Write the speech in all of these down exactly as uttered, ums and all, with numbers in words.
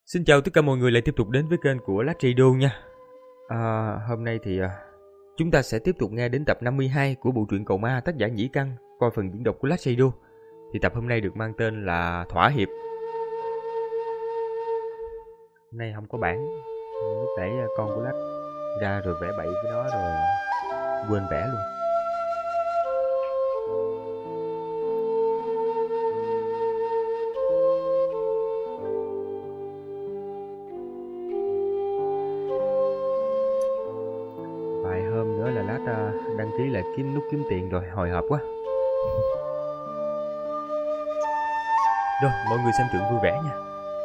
Xin chào tất cả mọi người lại tiếp tục đến với kênh của Lát Radio nha. À, hôm nay thì à, chúng ta sẽ tiếp tục nghe đến tập năm mươi hai của bộ truyện Cầu Ma tác giả Nhĩ Căn qua phần diễn đọc của Lát Radio. Thì tập hôm nay được mang tên là Thỏa Hiệp. Hôm nay không có bản. Lúc nãy con của Lát ra rồi vẽ bậy với nó rồi quên vẽ luôn. Đăng ký lại kiếm nút kiếm tiền rồi, hồi hộp quá. Rồi, mọi người xem truyện vui vẻ nha.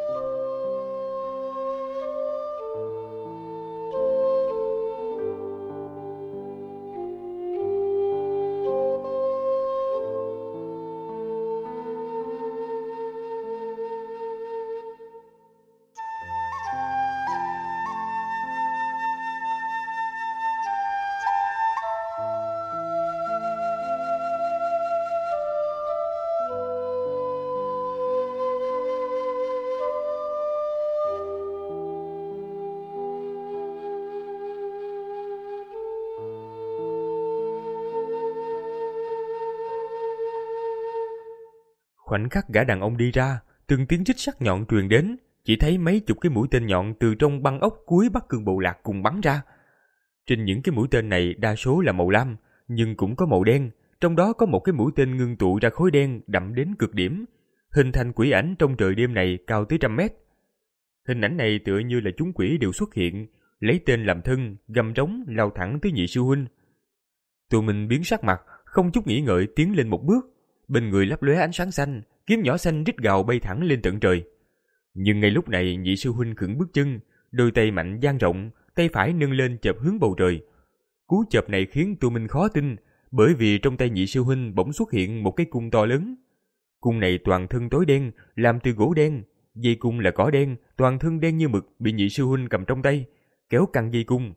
Khoảnh khắc gã đàn ông đi ra, từng tiếng rít sắc nhọn truyền đến, chỉ thấy mấy chục cái mũi tên nhọn từ trong băng ốc cuối Bắc Cương Bộ Lạc cùng bắn ra. Trên những cái mũi tên này đa số là màu lam, nhưng cũng có màu đen, trong đó có một cái mũi tên ngưng tụ ra khối đen đậm đến cực điểm, hình thành quỷ ảnh trong trời đêm này cao tới trăm mét. Hình ảnh này tựa như là chúng quỷ đều xuất hiện, lấy tên làm thân, gầm trống lao thẳng tới Nhị sư huynh. Tụi mình biến sắc mặt, không chút nghĩ ngợi tiến lên một bước. Bên người lấp lóe ánh sáng xanh, kiếm nhỏ xanh rít gào bay thẳng lên tận trời. Nhưng ngay lúc này Nhị sư huynh khựng bước chân, đôi tay mạnh dang rộng, tay phải nâng lên chộp hướng bầu trời. Cú chộp này khiến tụi mình khó tin, bởi vì trong tay Nhị sư huynh bỗng xuất hiện một cái cung to lớn. Cung này toàn thân tối đen, làm từ gỗ đen, dây cung là cỏ đen, toàn thân đen như mực, bị Nhị sư huynh cầm trong tay, kéo căng dây cung.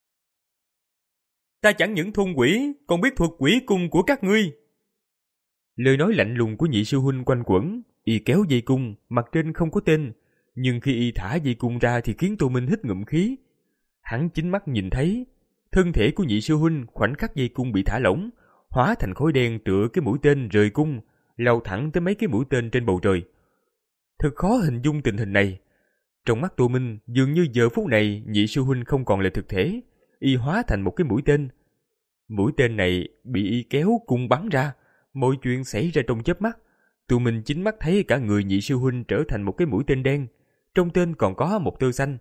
Ta chẳng những thôn quỷ, còn biết thuật quỷ cung của các ngươi. Lời nói lạnh lùng của Nhị sư huynh quanh quẩn, y kéo dây cung, mặt trên không có tên, nhưng khi y thả dây cung ra thì khiến Tô Minh hít ngụm khí. Hắn chính mắt nhìn thấy, thân thể của Nhị sư huynh khoảnh khắc dây cung bị thả lỏng, hóa thành khối đen tựa cái mũi tên rời cung, lao thẳng tới mấy cái mũi tên trên bầu trời. Thật khó hình dung tình hình này. Trong mắt Tô Minh, dường như giờ phút này Nhị sư huynh không còn là thực thể, y hóa thành một cái mũi tên. Mũi tên này bị y kéo cung bắn ra. Mọi chuyện xảy ra trong chớp mắt, tụi mình chính mắt thấy cả người Nhị sư huynh trở thành một cái mũi tên đen, trong tên còn có một tơ xanh.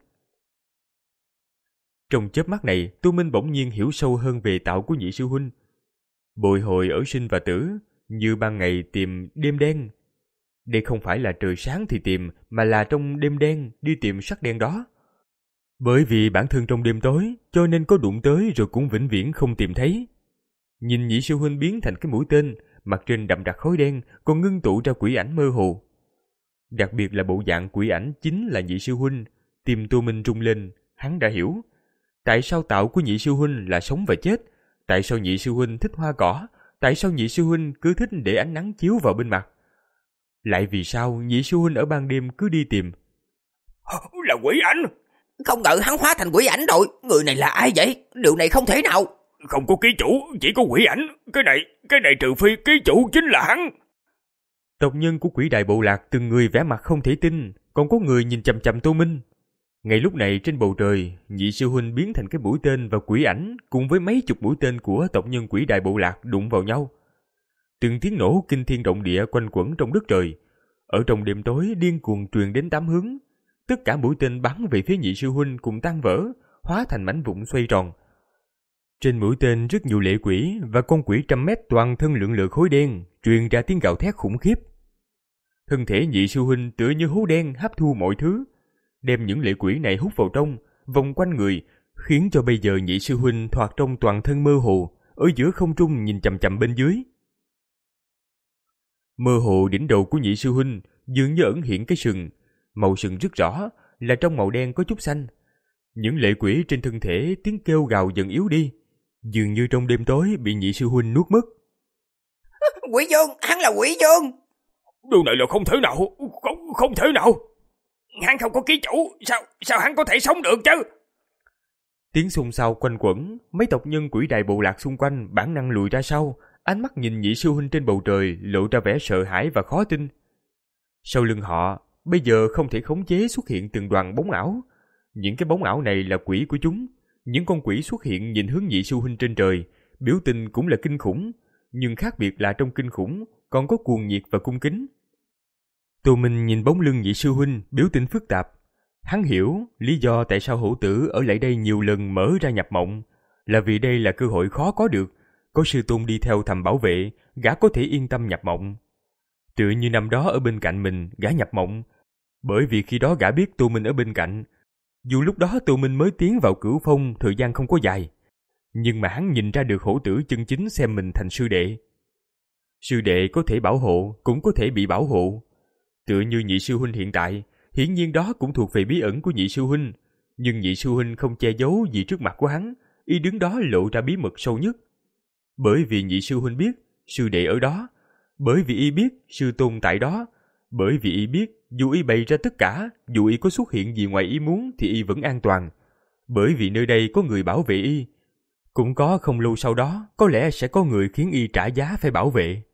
Trong chớp mắt này, tụi mình bỗng nhiên hiểu sâu hơn về tạo của Nhị sư huynh. Bồi hồi ở sinh và tử, như ban ngày tìm đêm đen. Đây không phải là trời sáng thì tìm, mà là trong đêm đen đi tìm sắc đen đó. Bởi vì bản thân trong đêm tối, cho nên có đụng tới rồi cũng vĩnh viễn không tìm thấy. Nhìn Nhị sư huynh biến thành cái mũi tên, mặt trên đậm đặc khói đen, còn ngưng tụ ra quỷ ảnh mơ hồ. Đặc biệt là bộ dạng quỷ ảnh chính là Nhị sư huynh, tim Tô Minh rung lên, hắn đã hiểu. Tại sao tạo của Nhị sư huynh là sống và chết? Tại sao Nhị sư huynh thích hoa cỏ? Tại sao Nhị sư huynh cứ thích để ánh nắng chiếu vào bên mặt? Lại vì sao Nhị sư huynh ở ban đêm cứ đi tìm? Là quỷ ảnh! Không ngờ hắn hóa thành quỷ ảnh rồi, người này là ai vậy? Điều này không thể nào! Không có ký chủ, chỉ có quỷ ảnh. Cái này, cái này trừ phi ký chủ chính là hắn. Tộc nhân của Quỷ Đại Bộ Lạc từng người vẻ mặt không thể tin, còn có người nhìn chằm chằm Tô Minh. Ngay lúc này trên bầu trời, Nhị sư huynh biến thành cái mũi tên và quỷ ảnh cùng với mấy chục mũi tên của tộc nhân Quỷ Đại Bộ Lạc đụng vào nhau. Từng tiếng nổ kinh thiên động địa quanh quẩn trong đất trời. Ở trong đêm tối điên cuồng truyền đến tám hướng. Tất cả mũi tên bắn về phía Nhị sư huynh cùng tan vỡ, hóa thành mảnh vụn xoay tròn. Trên mũi tên rất nhiều lệ quỷ và con quỷ trăm mét toàn thân lượn lờ khối đen, truyền ra tiếng gào thét khủng khiếp. Thân thể Nhị sư huynh tựa như hố đen hấp thu mọi thứ, đem những lệ quỷ này hút vào trong, vòng quanh người, khiến cho bây giờ Nhị sư huynh thoạt trong toàn thân mơ hồ, ở giữa không trung nhìn chằm chằm bên dưới. Mơ hồ đỉnh đầu của Nhị sư huynh dường như ẩn hiện cái sừng, màu sừng rất rõ là trong màu đen có chút xanh. Những lệ quỷ trên thân thể tiếng kêu gào dần yếu đi, dường như trong đêm tối bị Nhị sư huynh nuốt mất. Quỷ vương, hắn là quỷ vương. Điều này là không thể nào, không, không thể nào. Hắn không có ký chủ, sao sao hắn có thể sống được chứ? Tiếng xôn xao quanh quẩn, mấy tộc nhân quỷ đài bộ lạc xung quanh bản năng lùi ra sau, ánh mắt nhìn nhị sư huynh trên bầu trời lộ ra vẻ sợ hãi và khó tin. Sau lưng họ, bây giờ không thể khống chế xuất hiện từng đoàn bóng ảo. Những cái bóng ảo này là quỷ của chúng. Những con quỷ xuất hiện nhìn hướng nhị sư huynh trên trời, biểu tình cũng là kinh khủng, nhưng khác biệt là trong kinh khủng còn có cuồng nhiệt và cung kính. Tô Minh nhìn bóng lưng nhị sư huynh, biểu tình phức tạp. Hắn hiểu lý do tại sao hổ tử ở lại đây nhiều lần mở ra nhập mộng, là vì đây là cơ hội khó có được. Có sư tôn đi theo thầm bảo vệ, gã có thể yên tâm nhập mộng. Tựa như năm đó ở bên cạnh mình, gã nhập mộng. Bởi vì khi đó gã biết Tô Minh ở bên cạnh. Dù lúc đó Tô Minh mới tiến vào Cửu Phong, thời gian không có dài, nhưng mà hắn nhìn ra được hổ tử chân chính xem mình thành sư đệ. Sư đệ có thể bảo hộ, cũng có thể bị bảo hộ. Tựa như nhị sư huynh hiện tại, hiển nhiên đó cũng thuộc về bí ẩn của nhị sư huynh, nhưng nhị sư huynh không che giấu gì trước mặt của hắn, y đứng đó lộ ra bí mật sâu nhất. Bởi vì nhị sư huynh biết sư đệ ở đó, bởi vì y biết sư tôn tại đó, bởi vì y biết dù y bày ra tất cả, dù y có xuất hiện gì ngoài ý muốn thì y vẫn an toàn, bởi vì nơi đây có người bảo vệ y. Cũng có không lâu sau đó, có lẽ sẽ có người khiến y trả giá phải bảo vệ.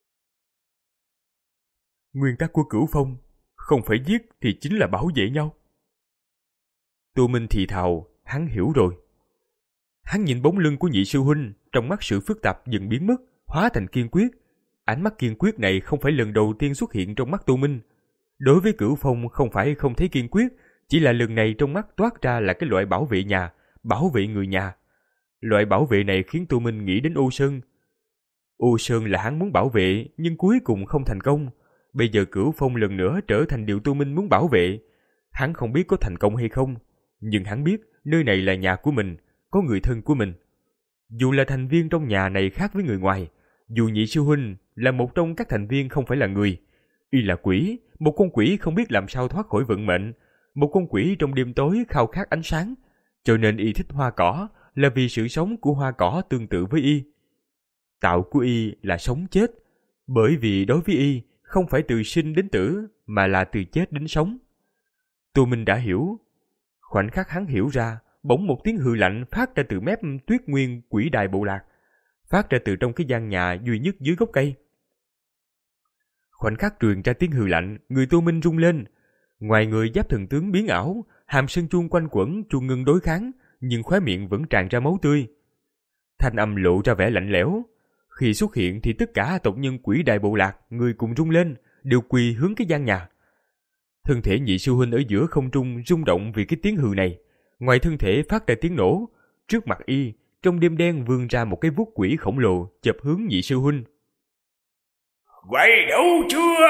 Nguyên tắc của Cửu Phong, không phải giết thì chính là bảo vệ nhau. Tô Minh thì thào, hắn hiểu rồi. Hắn nhìn bóng lưng của nhị sư huynh, trong mắt sự phức tạp dần biến mất, hóa thành kiên quyết. Ánh mắt kiên quyết này không phải lần đầu tiên xuất hiện trong mắt Tô Minh. Đối với Cửu Phong không phải không thấy kiên quyết, chỉ là lần này trong mắt toát ra là cái loại bảo vệ nhà, bảo vệ người nhà. Loại bảo vệ này khiến Tô Minh nghĩ đến Ô Sơn. Ô Sơn là hắn muốn bảo vệ, nhưng cuối cùng không thành công. Bây giờ Cửu Phong lần nữa trở thành điều Tô Minh muốn bảo vệ. Hắn không biết có thành công hay không, nhưng hắn biết nơi này là nhà của mình, có người thân của mình. Dù là thành viên trong nhà này khác với người ngoài, dù nhị sư huynh là một trong các thành viên không phải là người, y là quỷ, một con quỷ không biết làm sao thoát khỏi vận mệnh, một con quỷ trong đêm tối khao khát ánh sáng, cho nên y thích hoa cỏ là vì sự sống của hoa cỏ tương tự với y. Tạo của y là sống chết, bởi vì đối với y không phải từ sinh đến tử mà là từ chết đến sống. Tô Minh đã hiểu. Khoảnh khắc hắn hiểu ra, bỗng một tiếng hừ lạnh phát ra từ mép Tuyết Nguyên quỷ đài bộ lạc, phát ra từ trong cái gian nhà duy nhất dưới gốc cây. Khoảnh khắc truyền ra tiếng hừ lạnh, người Tô Minh rung lên. Ngoài người giáp thần tướng biến ảo, hàm sơn chuông quanh quẩn chuông ngưng đối kháng, nhưng khóe miệng vẫn tràn ra máu tươi. Thanh âm lộ ra vẻ lạnh lẽo. Khi xuất hiện thì tất cả tộc nhân quỷ đài bộ lạc, người cùng rung lên, đều quỳ hướng cái gian nhà. Thân thể nhị sư huynh ở giữa không trung rung động vì cái tiếng hừ này. Ngoài thân thể phát ra tiếng nổ, trước mặt y, trong đêm đen vươn ra một cái vuốt quỷ khổng lồ chập hướng nhị sư huynh. Quay đủ chưa?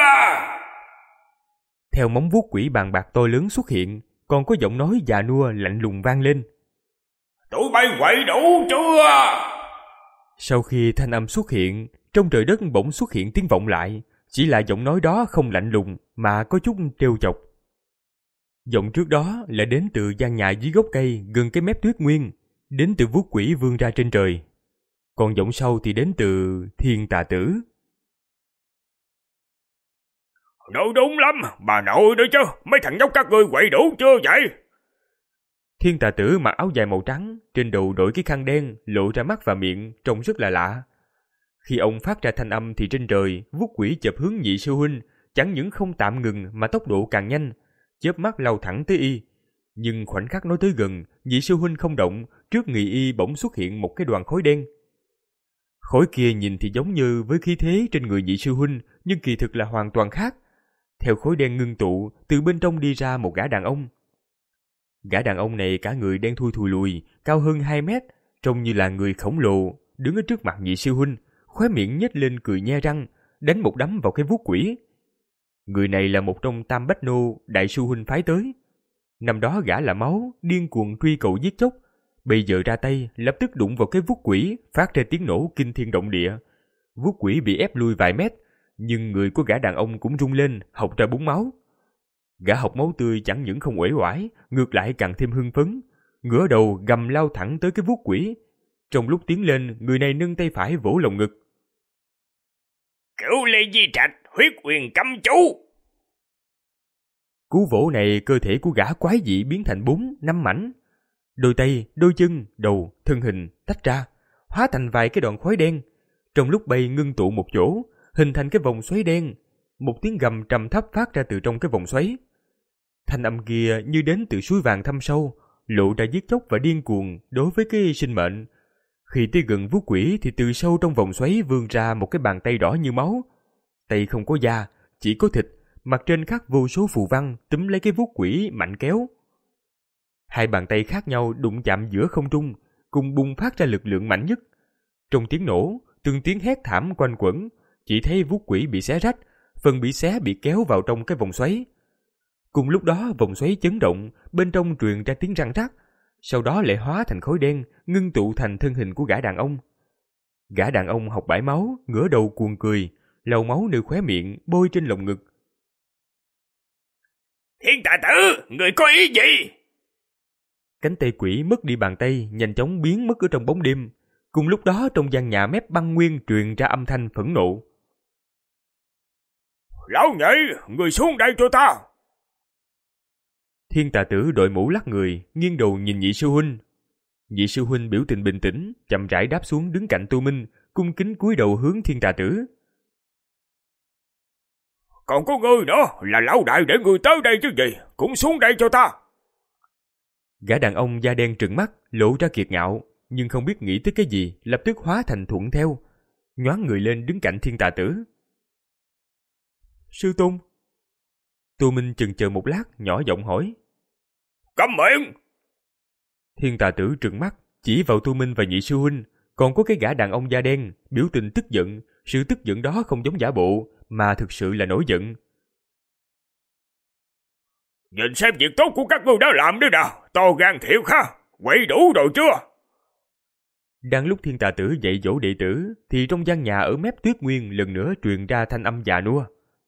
Theo móng vuốt quỷ bàn bạc to lớn xuất hiện, còn có giọng nói già nua lạnh lùng vang lên. Tụi bay quậy đủ chưa? Sau khi thanh âm xuất hiện, trong trời đất bỗng xuất hiện tiếng vọng lại, chỉ là giọng nói đó không lạnh lùng mà có chút trêu chọc. Giọng trước đó là đến từ gian nhà dưới gốc cây gần cái mép Tuyết Nguyên, đến từ vuốt quỷ vươn ra trên trời. Còn giọng sau thì đến từ Thiên Tà Tử. Nói đúng lắm, bà nội nữa chứ, mấy thằng nhóc các ngươi quậy đủ chưa vậy? Thiên Tà Tử mặc áo dài màu trắng, trên đầu đội cái khăn đen, lộ ra mắt và miệng, trông rất là lạ. Khi ông phát ra thanh âm thì trên trời, vuốt quỷ chợp hướng nhị sư huynh, chẳng những không tạm ngừng mà tốc độ càng nhanh, chớp mắt lao thẳng tới y. Nhưng khoảnh khắc nói tới gần, nhị sư huynh không động, trước người y bỗng xuất hiện một cái đoàn khói đen. Khói kia nhìn thì giống như với khí thế trên người nhị sư huynh, nhưng kỳ thực là hoàn toàn khác. Theo khói đen ngưng tụ, từ bên trong đi ra một gã đàn ông. Gã đàn ông này cả người đen thui thùi lùi, cao hơn hai mét, trông như là người khổng lồ, đứng ở trước mặt nhị sư huynh, khóe miệng nhếch lên cười nhe răng, đánh một đấm vào cái vuốt quỷ. Người này là một trong tam bách nô đại sư huynh phái tới. Năm đó gã là máu, điên cuồng truy cầu giết chóc, bây giờ ra tay lập tức đụng vào cái vuốt quỷ, phát ra tiếng nổ kinh thiên động địa. Vuốt quỷ bị ép lui vài mét, nhưng người của gã đàn ông cũng rung lên, hộc ra búng máu. Gã hộc máu tươi chẳng những không uể oải, ngược lại càng thêm hưng phấn, ngửa đầu gầm lao thẳng tới cái vuốt quỷ. Trong lúc tiến lên, người này nâng tay phải vỗ lồng ngực. Cửu Lê Di Trạch, huyết quyền cấm chú. Cú vỗ này cơ thể của gã quái dị biến thành bốn, năm mảnh. Đôi tay, đôi chân, đầu, thân hình tách ra, hóa thành vài cái đoạn khói đen. Trong lúc bay ngưng tụ một chỗ, hình thành cái vòng xoáy đen. Một tiếng gầm trầm thấp phát ra từ trong cái vòng xoáy. Thanh âm kia như đến từ suối vàng thâm sâu, lộ ra giết chóc và điên cuồng đối với cái sinh mệnh. Khi tới gần Vú Quỷ thì từ sâu trong vòng xoáy vươn ra một cái bàn tay đỏ như máu. Tay không có da, chỉ có thịt, mặt trên khắc vô số phù văn túm lấy cái Vú Quỷ mạnh kéo. Hai bàn tay khác nhau đụng chạm giữa không trung, cùng bùng phát ra lực lượng mạnh nhất. Trong tiếng nổ, từng tiếng hét thảm quanh quẩn, chỉ thấy Vú Quỷ bị xé rách, phần bị xé bị kéo vào trong cái vòng xoáy. Cùng lúc đó vòng xoáy chấn động, bên trong truyền ra tiếng răng rắc, sau đó lại hóa thành khói đen, ngưng tụ thành thân hình của gã đàn ông. Gã đàn ông học bãi máu, ngửa đầu cuồng cười, lầu máu nơi khóe miệng, bôi trên lồng ngực. Thiên Tà Tử, người có ý gì? Cánh tay quỷ mất đi bàn tay, nhanh chóng biến mất ở trong bóng đêm. Cùng lúc đó trong gian nhà mép băng nguyên truyền ra âm thanh phẫn nộ. Lão nhị, người xuống đây cho ta. Thiên Tà Tử đội mũ lắc người, nghiêng đầu nhìn nhị sư huynh. Nhị sư huynh biểu tình bình tĩnh, chậm rãi đáp xuống đứng cạnh Tô Minh, cung kính cúi đầu hướng Thiên Tà Tử. Còn có ngươi nữa, là lão đại để ngươi tới đây chứ gì, cũng xuống đây cho ta. Gã đàn ông da đen trừng mắt, lộ ra kiệt ngạo, nhưng không biết nghĩ tới cái gì, lập tức hóa thành thuận theo, nhoáng người lên đứng cạnh Thiên Tà Tử. Sư Tôn. Tô Minh chần chờ một lát, nhỏ giọng hỏi. Câm miệng! Thiên Tà Tử trừng mắt, chỉ vào Tô Minh và nhị sư huynh, còn có cái gã đàn ông da đen, biểu tình tức giận. Sự tức giận đó không giống giả bộ, mà thực sự là nổi giận. Nhìn xem việc tốt của các ngươi đã làm đấy nào, to gan thiệt ha, quậy đủ rồi chưa? Đang lúc Thiên Tà Tử dạy dỗ đệ tử, thì trong gian nhà ở mép Tuyết Nguyên lần nữa truyền ra thanh âm già nua.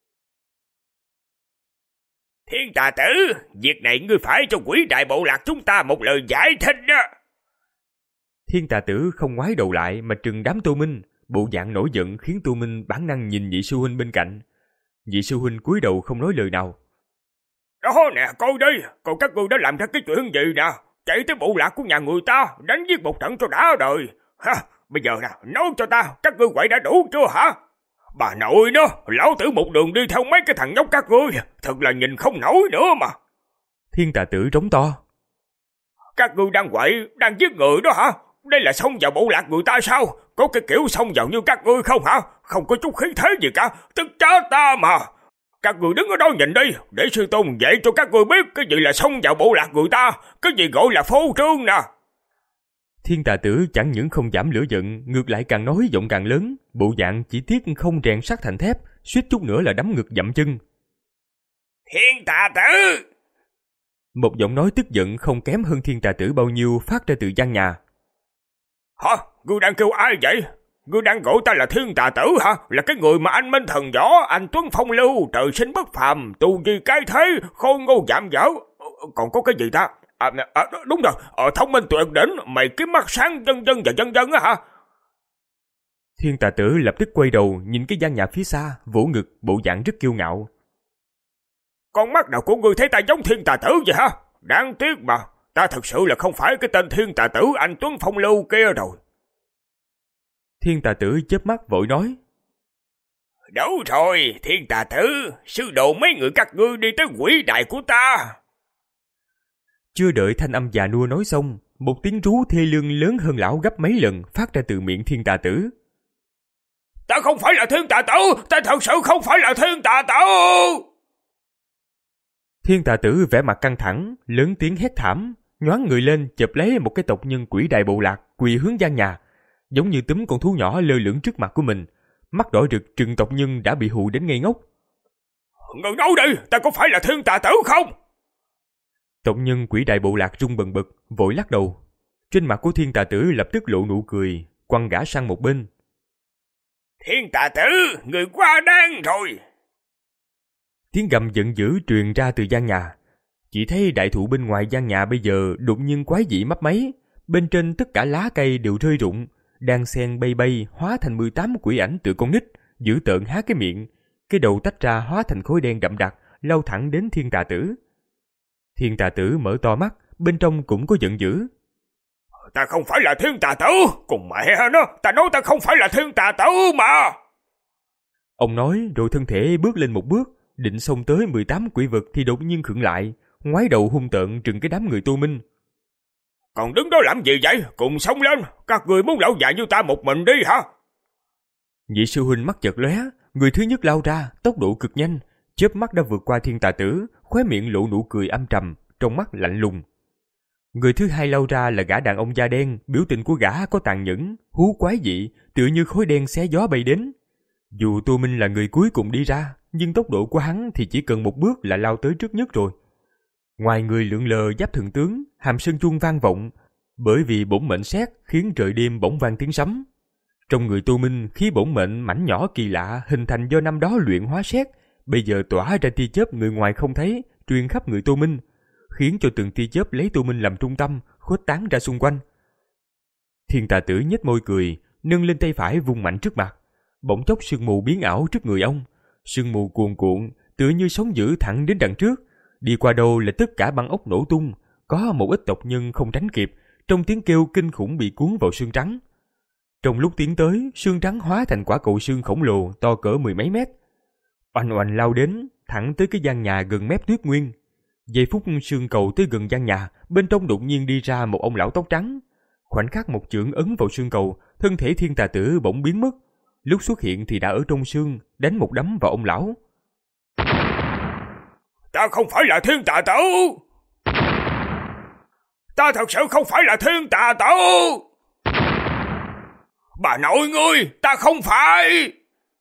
Thiên Tà Tử, việc này ngươi phải cho quỷ đại bộ lạc chúng ta một lời giải thích đó. Thiên Tà Tử không ngoái đầu lại mà trừng đám Tô Minh, bộ dạng nổi giận khiến Tô Minh bản năng nhìn nhị sư huynh bên cạnh. Nhị sư huynh cúi đầu không nói lời nào. Đó nè, coi đi, còn các ngươi đã làm ra cái chuyện gì nè, chạy tới bộ lạc của nhà người ta, đánh giết một trận cho đã đời. Ha, bây giờ nè, nói cho ta, các ngươi quậy đã đủ chưa hả? Bà nội nó, lão tử một đường đi theo mấy cái thằng nhóc các ngươi, thật là nhìn không nổi nữa mà. Thiên Tà Tử trống to. Các ngươi đang quậy, đang giết người đó hả? Đây là xông vào bộ lạc người ta sao? Có cái kiểu xông vào như các ngươi không hả? Không có chút khí thế gì cả, tức chết ta mà. Các ngươi đứng ở đó nhìn đi, để sư tôn dạy cho các ngươi biết cái gì là xông vào bộ lạc người ta, cái gì gọi là phô trương nè. Thiên Tà Tử chẳng những không giảm lửa giận, ngược lại càng nói giọng càng lớn, bộ dạng chỉ tiếc không rèn sắt thành thép, suýt chút nữa là đấm ngực dậm chân. Thiên Tà Tử! Một giọng nói tức giận không kém hơn Thiên Tà Tử bao nhiêu phát ra từ gian nhà. Hả? Ngươi đang kêu ai vậy? Ngươi đang gọi ta là Thiên Tà Tử hả? Là cái người mà anh minh thần võ, anh tuấn phong lưu, trời sinh bất phàm, tu vi cái thế, khôi ngô dạm dở. Còn có cái gì ta? À, à, đúng rồi, ở thông minh tuyệt đỉnh, mày kiếm mắt sáng dân dân và dân dân á hả? Thiên Tà Tử lập tức quay đầu nhìn cái gian nhà phía xa, vỗ ngực, bộ dạng rất kiêu ngạo. Con mắt nào của ngươi thấy ta giống Thiên Tà Tử vậy hả? Đáng tiếc mà, ta thật sự là không phải cái tên Thiên Tà Tử anh tuấn phong lưu kia rồi. Thiên Tà Tử chớp mắt vội nói. Đủ rồi, Thiên Tà Tử, sư đồ mấy người các ngươi đi tới quỷ đại của ta. Chưa đợi thanh âm già nua nói xong, một tiếng rú thê lương lớn hơn lão gấp mấy lần phát ra từ miệng Thiên Tà Tử. Ta không phải là Thiên Tà Tử, ta thật sự không phải là Thiên Tà Tử. Thiên Tà Tử vẻ mặt căng thẳng, lớn tiếng hét thảm, nhoáng người lên chụp lấy một cái tộc nhân quỷ đại bộ lạc quỳ hướng gian nhà, giống như túm con thú nhỏ lơ lửng trước mặt của mình, mắt đỏ rực trừng tộc nhân đã bị hù đến ngây ngốc. Người nói đi, ta có phải là Thiên Tà Tử không? Tộc nhân quỷ đại bộ lạc run bần bật, vội lắc đầu. Trên mặt của Thiên Tà Tử lập tức lộ nụ cười, quăng gã sang một bên. Thiên Tà Tử, người quá đáng rồi. Tiếng gầm giận dữ truyền ra từ gian nhà. Chỉ thấy đại thụ bên ngoài gian nhà bây giờ đột nhiên quái dị mấp máy, bên trên tất cả lá cây đều rơi rụng, đang xen bay bay hóa thành mười tám quỷ ảnh tựa con nít, dữ tợn há cái miệng, cái đầu tách ra hóa thành khối đen đậm đặc, lao thẳng đến Thiên Tà Tử. Thiên Tà Tử mở to mắt, bên trong cũng có giận dữ. Ta không phải là Thiên Tà Tử, cùng mẹ nó, ta nói ta không phải là Thiên Tà Tử mà. Ông nói rồi thân thể bước lên một bước, định xông tới mười tám quỷ vực thì đột nhiên khựng lại, ngoái đầu hung tợn trừng cái đám người Tô Minh. Còn đứng đó làm gì vậy? Cùng xông lên, các người muốn lão già như ta một mình đi hả? Nhị sư huynh mắt chợt lóe, người thứ nhất lao ra, tốc độ cực nhanh, chớp mắt đã vượt qua Thiên Tà Tử, khóe miệng lộ nụ cười âm trầm, trong mắt lạnh lùng. Người thứ hai lao ra là gã đàn ông da đen, biểu tình của gã có tàn nhẫn, hú quái dị, tựa như khói đen xé gió bay đến. Dù Tô Minh là người cuối cùng đi ra, nhưng tốc độ của hắn thì chỉ cần một bước là lao tới trước nhất rồi. Ngoài người lượn lờ giáp thần tướng, hàm sơn chuông vang vọng, bởi vì bổn mệnh sét khiến trời đêm bỗng vang tiếng sấm. Trong người Tô Minh, khí bổn mệnh mảnh nhỏ kỳ lạ hình thành do năm đó luyện hóa sét, bây giờ tỏa ra tia chớp người ngoài không thấy, truyền khắp người Tô Minh, khiến cho từng tia chớp lấy Tô Minh làm trung tâm, khuếch tán ra xung quanh. Thiên Tà Tử nhếch môi cười, nâng lên tay phải vung mạnh trước mặt, bỗng chốc sương mù biến ảo trước người ông, sương mù cuồn cuộn, tựa như sóng dữ thẳng đến đằng trước, đi qua đâu là tất cả băng ốc nổ tung, có một ít tộc nhân không tránh kịp, trong tiếng kêu kinh khủng bị cuốn vào sương trắng. Trong lúc tiến tới, sương trắng hóa thành quả cầu sương khổng lồ to cỡ mười mấy mét, oanh oanh lao đến, thẳng tới cái gian nhà gần mép Tuyết Nguyên. Giây phút sương cầu tới gần gian nhà, bên trong đột nhiên đi ra một ông lão tóc trắng. Khoảnh khắc một chưởng ấn vào sương cầu, thân thể Thiên Tà Tử bỗng biến mất. Lúc xuất hiện thì đã ở trong sương, đánh một đấm vào ông lão. Ta không phải là Thiên Tà Tử! Ta thật sự không phải là Thiên Tà Tử! Bà nội ngươi, ta không phải!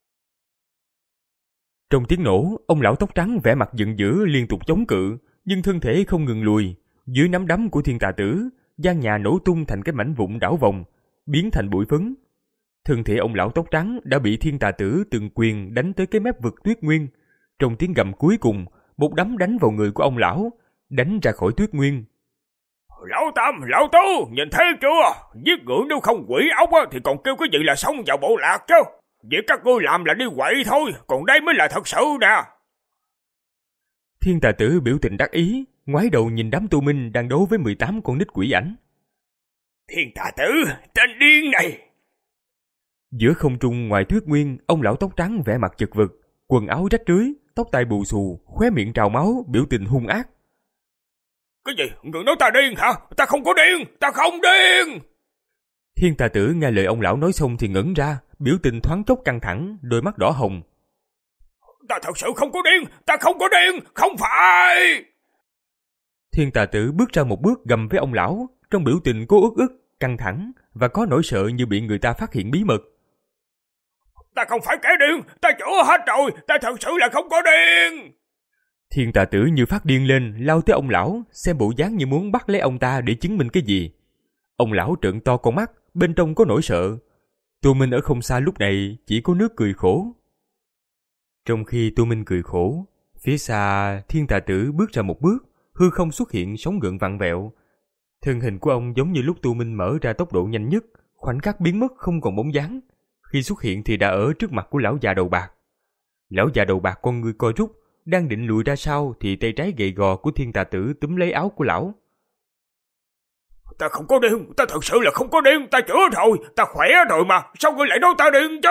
Trong tiếng nổ, ông lão tóc trắng vẻ mặt giận dữ liên tục chống cự, nhưng thân thể không ngừng lùi. Dưới nắm đấm của Thiên Tà Tử, gian nhà nổ tung thành cái mảnh vụn đảo vòng, biến thành bụi phấn. Thân thể ông lão tóc trắng đã bị Thiên Tà Tử từng quyền đánh tới cái mép vực Tuyết Nguyên. Trong tiếng gầm cuối cùng, một đấm đánh vào người của ông lão, đánh ra khỏi Tuyết Nguyên. Lão Tam, lão Tứ, nhìn thấy chưa? Giết người nếu không quỷ ốc thì còn kêu cái gì là xông vào bộ lạc chứ? Việc các ngươi làm là đi quậy thôi, còn đây mới là thật sự nè. Thiên Tà Tử biểu tình đắc ý, ngoái đầu nhìn đám Tô Minh đang đấu với mười tám con nít quỷ ảnh. Thiên Tà Tử, tên điên này! Giữa không trung ngoài Tuyết Nguyên, ông lão tóc trắng vẻ mặt chật vật, quần áo rách rưới, tóc tai bù xù, khóe miệng trào máu, biểu tình hung ác. Cái gì? Người nói ta điên hả? Ta không có điên! Ta không điên! Thiên Tà Tử nghe lời ông lão nói xong thì ngẩn ra, biểu tình thoáng chốc căng thẳng, đôi mắt đỏ hồng. Ta thật sự không có điên! Ta không có điên! Không phải! Thiên Tà Tử bước ra một bước gầm với ông lão, trong biểu tình có uất ức, căng thẳng và có nỗi sợ như bị người ta phát hiện bí mật. Ta không phải kẻ điên! Ta chữa hết rồi! Ta thật sự là không có điên! Thiên Tà Tử như phát điên lên, lao tới ông lão, xem bộ dáng như muốn bắt lấy ông ta để chứng minh cái gì. Ông lão trợn to con mắt, bên trong có nỗi sợ. Tô Minh ở không xa lúc này chỉ có nước cười khổ. Trong khi Tô Minh cười khổ, phía xa Thiên Tà Tử bước ra một bước, hư không xuất hiện sóng gợn vặn vẹo. Thân hình của ông giống như lúc Tô Minh mở ra tốc độ nhanh nhất, khoảnh khắc biến mất không còn bóng dáng. Khi xuất hiện thì đã ở trước mặt của lão già đầu bạc. Lão già đầu bạc con ngươi co rút, đang định lùi ra sau thì tay trái gầy gò của Thiên Tà Tử túm lấy áo của lão. Ta không có điên, ta thật sự là không có điên, ta chữa rồi, ta khỏe rồi mà, sao ngươi lại nói ta điên chứ?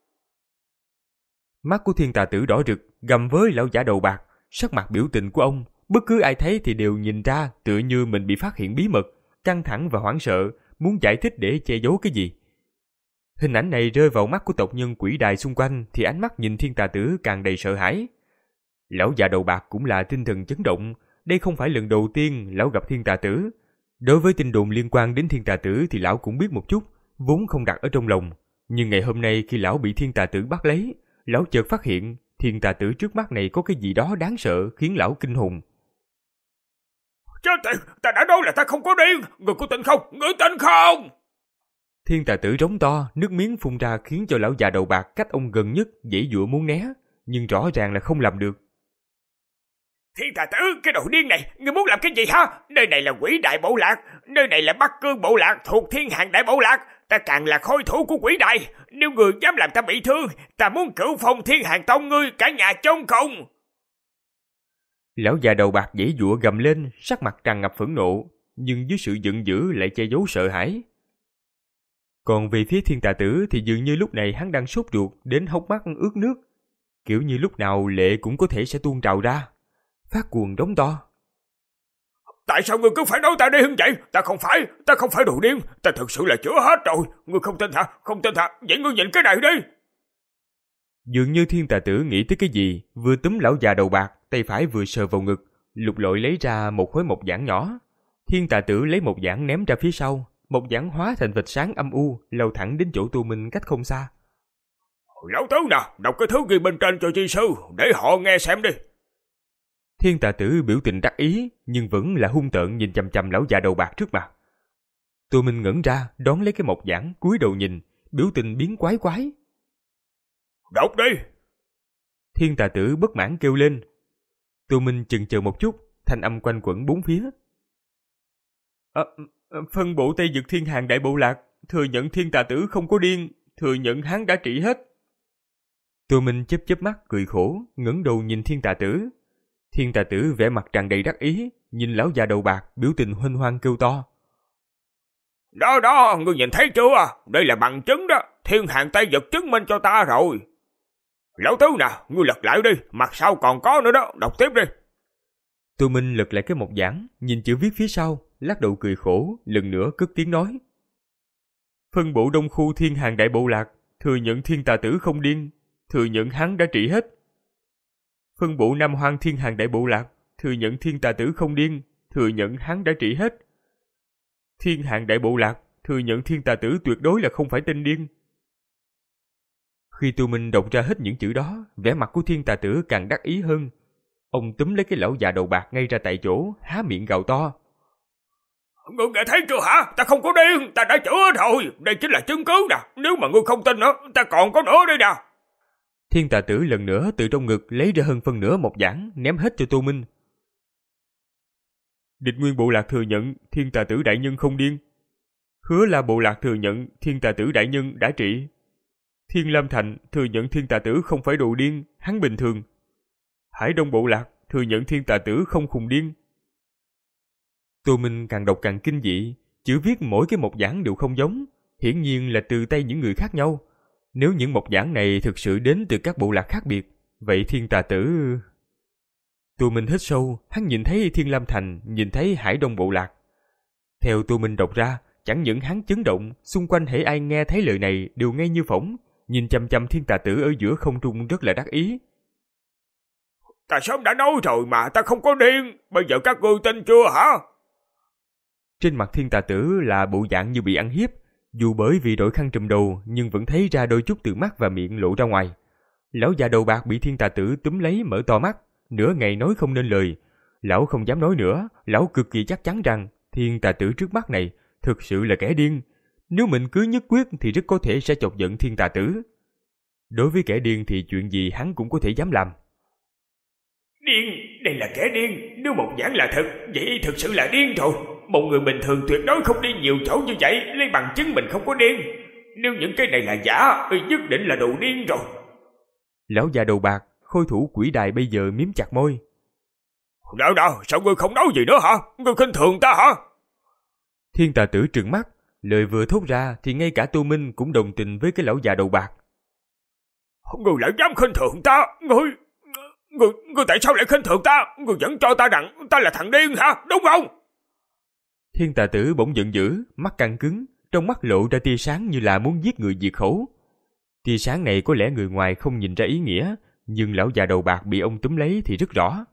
Mắt của Thiên Tà Tử đỏ rực, gầm với lão giả đầu bạc, sắc mặt biểu tình của ông, bất cứ ai thấy thì đều nhìn ra tựa như mình bị phát hiện bí mật, căng thẳng và hoảng sợ, muốn giải thích để che giấu cái gì. Hình ảnh này rơi vào mắt của tộc nhân quỷ đài xung quanh thì ánh mắt nhìn Thiên Tà Tử càng đầy sợ hãi. Lão già đầu bạc cũng là tinh thần chấn động, đây không phải lần đầu tiên lão gặp Thiên Tà Tử. Đối với tin đồn liên quan đến Thiên Tà Tử thì lão cũng biết một chút, vốn không đặt ở trong lòng. Nhưng ngày hôm nay khi lão bị Thiên Tà Tử bắt lấy, lão chợt phát hiện Thiên Tà Tử trước mắt này có cái gì đó đáng sợ khiến lão kinh hồn. Chết tiệt, ta đã nói là ta không có điên, người có tin không, người tin không? Thiên Tà Tử rống to, nước miếng phun ra khiến cho lão già đầu bạc cách ông gần nhất giãy giụa muốn né, nhưng rõ ràng là không làm được. Thiên Tà Tử, cái đồ điên này, ngươi muốn làm cái gì hả? Nơi này là quỷ đại bộ lạc, nơi này là Bắc Cương bộ lạc thuộc Thiên Hàng đại bộ lạc, ta càng là khôi thủ của quỷ đại, nếu ngươi dám làm ta bị thương, ta muốn cửu phong Thiên Hàng tông ngươi cả nhà chôn cùng. Lão già đầu bạc giãy giụa gầm lên, sắc mặt tràn ngập phẫn nộ, nhưng dưới sự giận dữ lại che giấu sợ hãi. Còn về phía Thiên Tà Tử thì dường như lúc này hắn đang sốt ruột đến hốc mắt ướt nước, kiểu như lúc nào lệ cũng có thể sẽ tuôn trào ra, phát cuồng đống to. Tại sao ngươi cứ phải nói ta điên vậy? Ta không phải, ta không phải đồ điên, ta thực sự là chữa hết rồi. Ngươi không tin hả? Không tin hả? Vậy ngươi nhìn cái này đi. Dường như Thiên Tà Tử nghĩ tới cái gì, vừa túm lão già đầu bạc, tay phải vừa sờ vào ngực, lục lọi lấy ra một khối mộc giản nhỏ. Thiên Tà Tử lấy mộc giản ném ra phía sau, mộc giản hóa thành vệt sáng âm u, lao thẳng đến chỗ Tô Minh cách không xa. Lão tứ nè, đọc cái thứ ghi bên trên cho chi sư, để họ nghe xem đi. Thiên Tà Tử biểu tình đắc ý, nhưng vẫn là hung tợn nhìn chằm chằm lão già đầu bạc trước mặt. Tô Minh ngẩn ra, đón lấy cái mộc giản, cúi đầu nhìn, biểu tình biến quái quái. Đọc đi. Thiên Tà Tử bất mãn kêu lên. Tô Minh chần chờ một chút, thanh âm quanh quẩn bốn phía. À, phân bộ Tây Dực Thiên Hàng Đại Bộ Lạc thừa nhận Thiên Tà Tử không có điên, thừa nhận hắn đã trị hết. Tô Minh chớp chớp mắt cười khổ, ngẩng đầu nhìn Thiên Tà Tử. Thiên Tà Tử vẻ mặt tràn đầy đắc ý, nhìn lão già đầu bạc, biểu tình huênh hoang kêu to. Đó đó, ngươi nhìn thấy chưa? Đây là bằng chứng đó, Thiên Hàng Tây Dực chứng minh cho ta rồi. Lão tứ nè, ngươi lật lại đi, mặt sau còn có nữa đó, đọc tiếp đi. Tô Minh lật lại cái mộc giản, nhìn chữ viết phía sau, lắc đầu cười khổ, lần nữa cất tiếng nói. Phân bộ Đông Khu Thiên Hàng Đại Bộ Lạc thừa nhận Thiên Tà Tử không điên, thừa nhận hắn đã trị hết. Phân bộ Nam Hoang Thiên Hàng Đại Bộ Lạc thừa nhận Thiên Tà Tử không điên, thừa nhận hắn đã trị hết. Thiên Hàng Đại Bộ Lạc thừa nhận Thiên Tà Tử tuyệt đối là không phải tên điên. Khi Tô Minh đọc ra hết những chữ đó, vẻ mặt của Thiên Tà Tử càng đắc ý hơn. Ông túm lấy cái lão già đầu bạc ngay ra tại chỗ, há miệng gào to. Ngươi nghe thấy chưa hả? Ta không có điên, ta đã chữa rồi. Đây chính là chứng cứ nè. Nếu mà ngươi không tin nữa, ta còn có nữa đây nè. Thiên Tà Tử lần nữa từ trong ngực lấy ra hơn phân nửa một giảng, ném hết cho Tô Minh. Địch Nguyên Bộ Lạc thừa nhận Thiên Tà Tử đại nhân không điên. Hứa La Bộ Lạc thừa nhận Thiên Tà Tử đại nhân đã trị. Thiên Lam Thành thừa nhận Thiên Tà Tử không phải đồ điên, hắn bình thường. Hải Đông Bộ Lạc thừa nhận Thiên Tà Tử không khùng điên. Tô Minh càng đọc càng kinh dị, chữ viết mỗi cái mộc giảng đều không giống, hiển nhiên là từ tay những người khác nhau. Nếu những mộc giảng này thực sự đến từ các bộ lạc khác biệt, vậy Thiên Tà Tử... Tô Minh hít sâu, hắn nhìn thấy Thiên Lam Thành, nhìn thấy Hải Đông Bộ Lạc. Theo Tô Minh đọc ra, chẳng những hắn chấn động, xung quanh hễ ai nghe thấy lời này đều ngay như phỏng, nhìn chăm chăm Thiên Tà Tử ở giữa không trung rất là đắc ý. Ta sớm đã nói rồi mà, ta không có điên, bây giờ các ngươi tin chưa hả? Trên mặt Thiên Tà Tử là bộ dạng như bị ăn hiếp, dù bởi vì đội khăn trùm đầu nhưng vẫn thấy ra đôi chút từ mắt và miệng lộ ra ngoài. Lão già đầu bạc bị Thiên Tà Tử túm lấy mở to mắt, nửa ngày nói không nên lời. Lão không dám nói nữa, lão cực kỳ chắc chắn rằng Thiên Tà Tử trước mắt này thực sự là kẻ điên. Nếu mình cứ nhất quyết thì rất có thể sẽ chọc giận Thiên Tà Tử. Đối với kẻ điên thì chuyện gì hắn cũng có thể dám làm. Điên, đây là kẻ điên, nếu một giảng là thật, vậy thực sự là điên rồi. Một người bình thường tuyệt đối không đi nhiều chỗ như vậy, lấy bằng chứng mình không có điên. Nếu những cái này là giả, thì nhất định là đồ điên rồi. Lão già đầu bạc, khôi thủ quỷ đài bây giờ miếm chặt môi. Đâu đâu, sao ngươi không nói gì nữa hả? Ngươi khinh thường ta hả? Thiên Tà Tử trừng mắt, lời vừa thốt ra thì ngay cả Tô Minh cũng đồng tình với cái lão già đầu bạc. Ngươi lại dám khinh thường ta? Ngươi, ngươi, ngươi tại sao lại khinh thường ta? Ngươi vẫn cho ta rằng ta là thằng điên hả? Đúng không? Thiên Tà Tử bỗng giận dữ, mắt căng cứng, trong mắt lộ ra tia sáng như là muốn giết người diệt khẩu. Tia sáng này có lẽ người ngoài không nhìn ra ý nghĩa, nhưng lão già đầu bạc bị ông túm lấy thì rất rõ.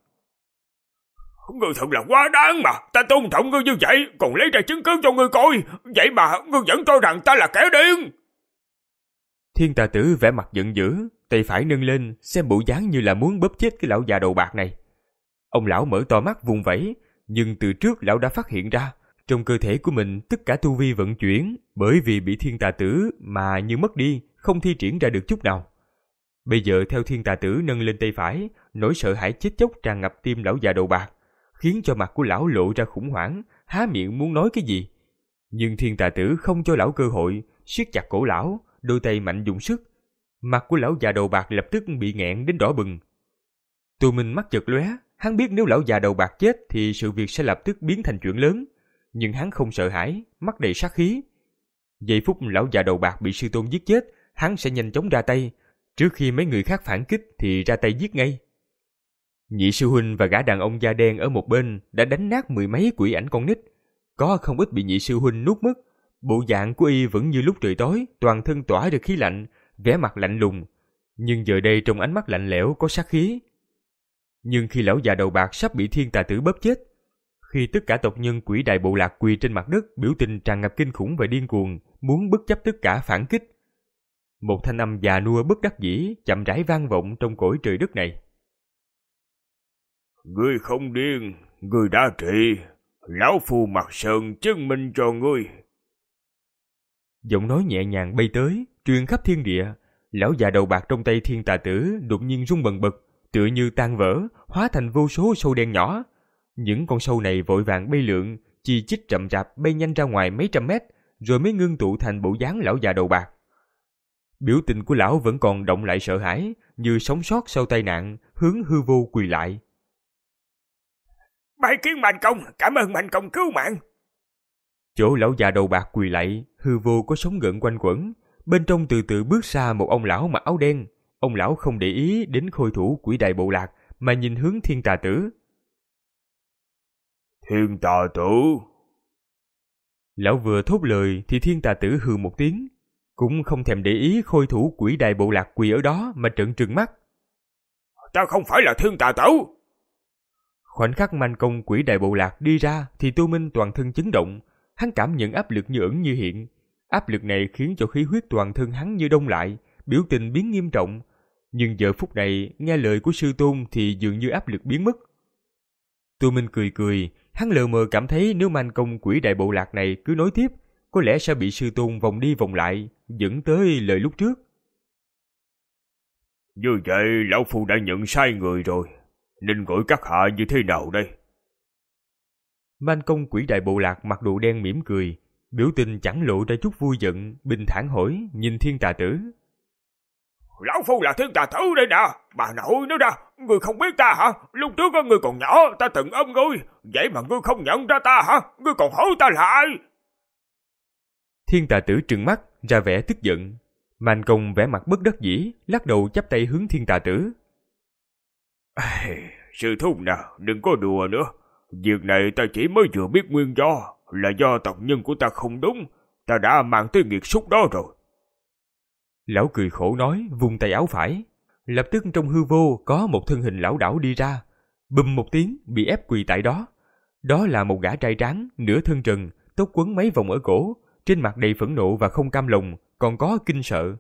Ngươi thật là quá đáng mà, ta tôn trọng ngươi như vậy, còn lấy ra chứng cứ cho ngươi coi, vậy mà ngươi vẫn cho rằng ta là kẻ điên. Thiên Tà Tử vẻ mặt giận dữ, tay phải nâng lên, xem bộ dáng như là muốn bóp chết cái lão già đầu bạc này. Ông lão mở to mắt vùng vẫy, nhưng từ trước lão đã phát hiện ra, trong cơ thể của mình tất cả tu vi vận chuyển, bởi vì bị Thiên Tà Tử mà như mất đi, không thi triển ra được chút nào. Bây giờ theo Thiên Tà Tử nâng lên tay phải, nỗi sợ hãi chết chóc tràn ngập tim lão già đầu bạc, khiến cho mặt của lão lộ ra khủng hoảng, há miệng muốn nói cái gì. Nhưng Thiên Tà Tử không cho lão cơ hội, siết chặt cổ lão, đôi tay mạnh dùng sức. Mặt của lão già đầu bạc lập tức bị nghẹn đến đỏ bừng. Tô Minh mắt chợt lóe, Hắn biết nếu lão già đầu bạc chết thì sự việc sẽ lập tức biến thành chuyện lớn, nhưng hắn không sợ hãi, mắt đầy sát khí. Giây phút lão già đầu bạc bị sư tôn giết chết, hắn sẽ nhanh chóng ra tay, trước khi mấy người khác phản kích thì ra tay giết ngay. Nhị sư huynh và gã đàn ông da đen ở một bên đã đánh nát mười mấy quỷ ảnh con nít, có không ít bị nhị sư huynh nuốt mất. Bộ dạng của y vẫn như lúc trời tối, toàn thân tỏa ra khí lạnh, vẻ mặt lạnh lùng, nhưng giờ đây trong ánh mắt lạnh lẽo có sát khí. Nhưng khi lão già đầu bạc sắp bị thiên tà tử bóp chết, khi tất cả tộc nhân quỷ đại bộ lạc quỳ trên mặt đất, biểu tình tràn ngập kinh khủng và điên cuồng, muốn bất chấp tất cả phản kích, một thanh âm già nua bất đắc dĩ chậm rãi vang vọng trong cõi trời đất này. Ngươi không điên, ngươi đã trị, lão phu mặt sơn chứng minh cho ngươi. Giọng nói nhẹ nhàng bay tới, truyền khắp thiên địa. Lão già đầu bạc trong tay thiên tà tử đột nhiên rung bần bật, tựa như tan vỡ, hóa thành vô số sâu đen nhỏ. Những con sâu này vội vàng bay lượn, chi chít chậm rạp bay nhanh ra ngoài mấy trăm mét, rồi mới ngưng tụ thành bộ dáng lão già đầu bạc. Biểu tình của lão vẫn còn động lại sợ hãi, như sống sót sau tai nạn, hướng hư vô quỳ lại. Bái kiến Mạnh Công, cảm ơn Mạnh Công cứu mạng. Chỗ lão già đầu bạc quỳ lại, hư vô có sóng gợn quanh quẩn. Bên trong từ từ bước ra một ông lão mặc áo đen. Ông lão không để ý đến khôi thủ quỷ đại bộ lạc, mà nhìn hướng thiên tà tử. Thiên tà tử. Lão vừa thốt lời thì thiên tà tử hừ một tiếng, cũng không thèm để ý khôi thủ quỷ đại bộ lạc quỳ ở đó mà trợn trừng mắt. Ta không phải là thiên tà tử. Khoảnh khắc manh công quỷ đại bộ lạc đi ra thì Tô Minh toàn thân chấn động. Hắn cảm nhận áp lực như ẩn như hiện. Áp lực này khiến cho khí huyết toàn thân hắn như đông lại, biểu tình biến nghiêm trọng. Nhưng giờ phút này nghe lời của sư tôn thì dường như áp lực biến mất. Tô Minh cười cười, hắn lờ mờ cảm thấy nếu manh công quỷ đại bộ lạc này cứ nối tiếp, có lẽ sẽ bị sư tôn vòng đi vòng lại, dẫn tới lời lúc trước. Như vậy lão phu đã nhận sai người rồi, nên gọi các hạ như thế nào đây? Man công quỷ đại bộ lạc mặc đồ đen mỉm cười, biểu tình chẳng lộ ra chút vui giận, bình thản hỏi, nhìn thiên tà tử. Lão phu là thiên tà tử đây nè, bà nội nữa nè, ngươi không biết ta hả? Lúc trước ngươi còn nhỏ, ta từng ôm ngươi, vậy mà ngươi không nhận ra ta hả? Ngươi còn hỏi ta là ai? Thiên tà tử trừng mắt, ra vẻ tức giận. Man công vẻ mặt bất đắc dĩ, lắc đầu chắp tay hướng thiên tà tử. Sư thúc nào, đừng có đùa nữa. Việc này ta chỉ mới vừa biết nguyên do, là do tộc nhân của ta không đúng, ta đã mang tới nghiệt xúc đó rồi. Lão cười khổ nói, vung tay áo phải. Lập tức trong hư vô có một thân hình lão đảo đi ra, bùm một tiếng bị ép quỳ tại đó. Đó là một gã trai tráng, nửa thân trần, tóc quấn mấy vòng ở cổ, trên mặt đầy phẫn nộ và không cam lòng, còn có kinh sợ.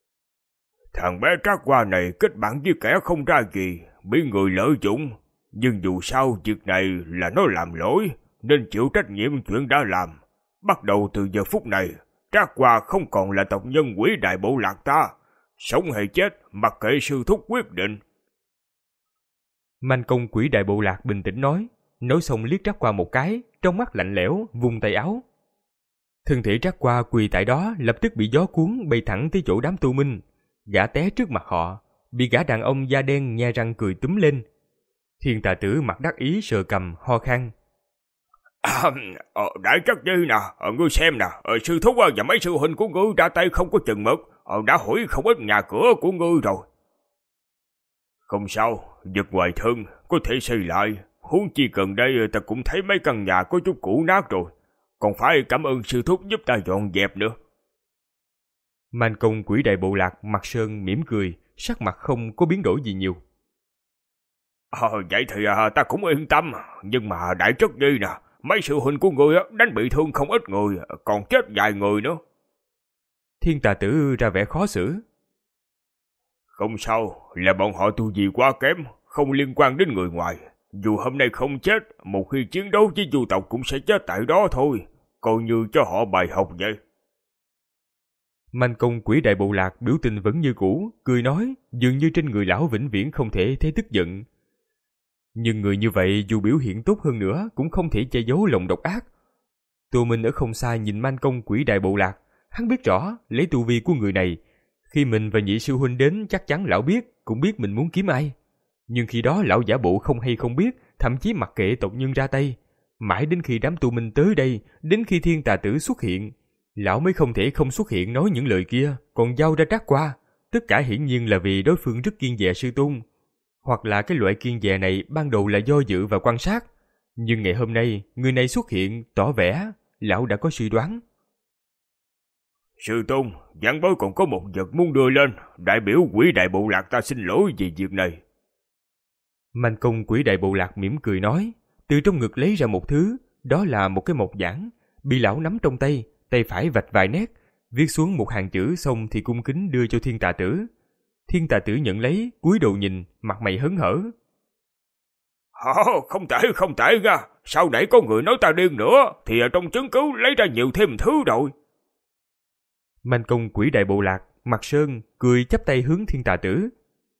Thằng bé trác hoa này kết bạn với kẻ không ra gì, bị người lợi dụng. Nhưng dù sao việc này là nó làm lỗi, nên chịu trách nhiệm chuyện đã làm. Bắt đầu từ giờ phút này, trác hoa không còn là tộc nhân quỷ đại bộ lạc ta. Sống hay chết, mặc kệ sư thúc quyết định. Man công quỷ đại bộ lạc bình tĩnh nói, nói xong liếc trác hoa một cái, trong mắt lạnh lẽo, vung tay áo. Thân thể trác hoa quỳ tại đó lập tức bị gió cuốn bay thẳng tới chỗ đám tu minh. Gã té trước mặt họ, bị gã đàn ông da đen nhe răng cười túm lên. Thiên tà tử mặt đắc ý sờ cầm ho khan. À, ờ, đại trắc nhi nè, ờ, ngươi xem nè, ờ, sư thúc và mấy sư huynh của ngươi ra tay không có chừng mực, ờ, đã hủy không ít nhà cửa của ngươi rồi. Không sao, vật ngoài thân có thể xây lại, huống chi gần đây ta cũng thấy mấy căn nhà có chút cũ nát rồi, còn phải cảm ơn sư thúc giúp ta dọn dẹp nữa. Man công quỷ đại bộ lạc mặt sơn mỉm cười, sắc mặt không có biến đổi gì nhiều. Ờ, vậy thì à, ta cũng yên tâm, nhưng mà đại trắc nhi nè, mấy sư huynh của ngươi đánh bị thương không ít người, còn chết vài người nữa. Thiên tà tử ra vẻ khó xử. Không sao, là bọn họ tu vi quá kém, không liên quan đến người ngoài. Dù hôm nay không chết, một khi chiến đấu với du tộc cũng sẽ chết tại đó thôi, coi như cho họ bài học vậy. Man công quỷ đại bộ lạc biểu tình vẫn như cũ, cười nói, dường như trên người lão vĩnh viễn không thể thấy tức giận. Nhưng người như vậy dù biểu hiện tốt hơn nữa cũng không thể che giấu lòng độc ác. Tô Minh ở không xa nhìn man công quỷ đại bộ lạc, hắn biết rõ lấy tu vi của người này, khi mình và nhị sư huynh đến chắc chắn lão biết, cũng biết mình muốn kiếm ai. Nhưng khi đó lão giả bộ không hay không biết, thậm chí mặc kệ tộc nhân ra tay. Mãi đến khi đám tu minh tới đây, đến khi Thiên Tà Tử xuất hiện, lão mới không thể không xuất hiện nói những lời kia, còn giao ra trác qua. Tất cả hiển nhiên là vì đối phương rất kiêng dè sư tôn. Hoặc là cái loại kiêng dè này ban đầu là do dự và quan sát. Nhưng ngày hôm nay, người này xuất hiện, tỏ vẻ, lão đã có suy đoán. Sư tôn, giảng bối còn có một vật muốn đưa lên, đại biểu Quỷ Đại Bộ Lạc ta xin lỗi vì việc này. Mạnh công Quỷ Đại Bộ Lạc mỉm cười nói, từ trong ngực lấy ra một thứ, đó là một cái mộc giản, bị lão nắm trong tay, tay phải vạch vài nét, viết xuống một hàng chữ xong thì cung kính đưa cho Thiên Tà Tử. Thiên Tà Tử nhận lấy, cúi đầu nhìn, mặt mày hớn hở. Ồ, không tệ, không tệ nha, sau nãy có người nói ta điên nữa, thì ở trong chứng cứ lấy ra nhiều thêm thứ rồi. Mạnh công Quỷ Đại Bộ Lạc, mặt sơn, cười chắp tay hướng Thiên Tà Tử.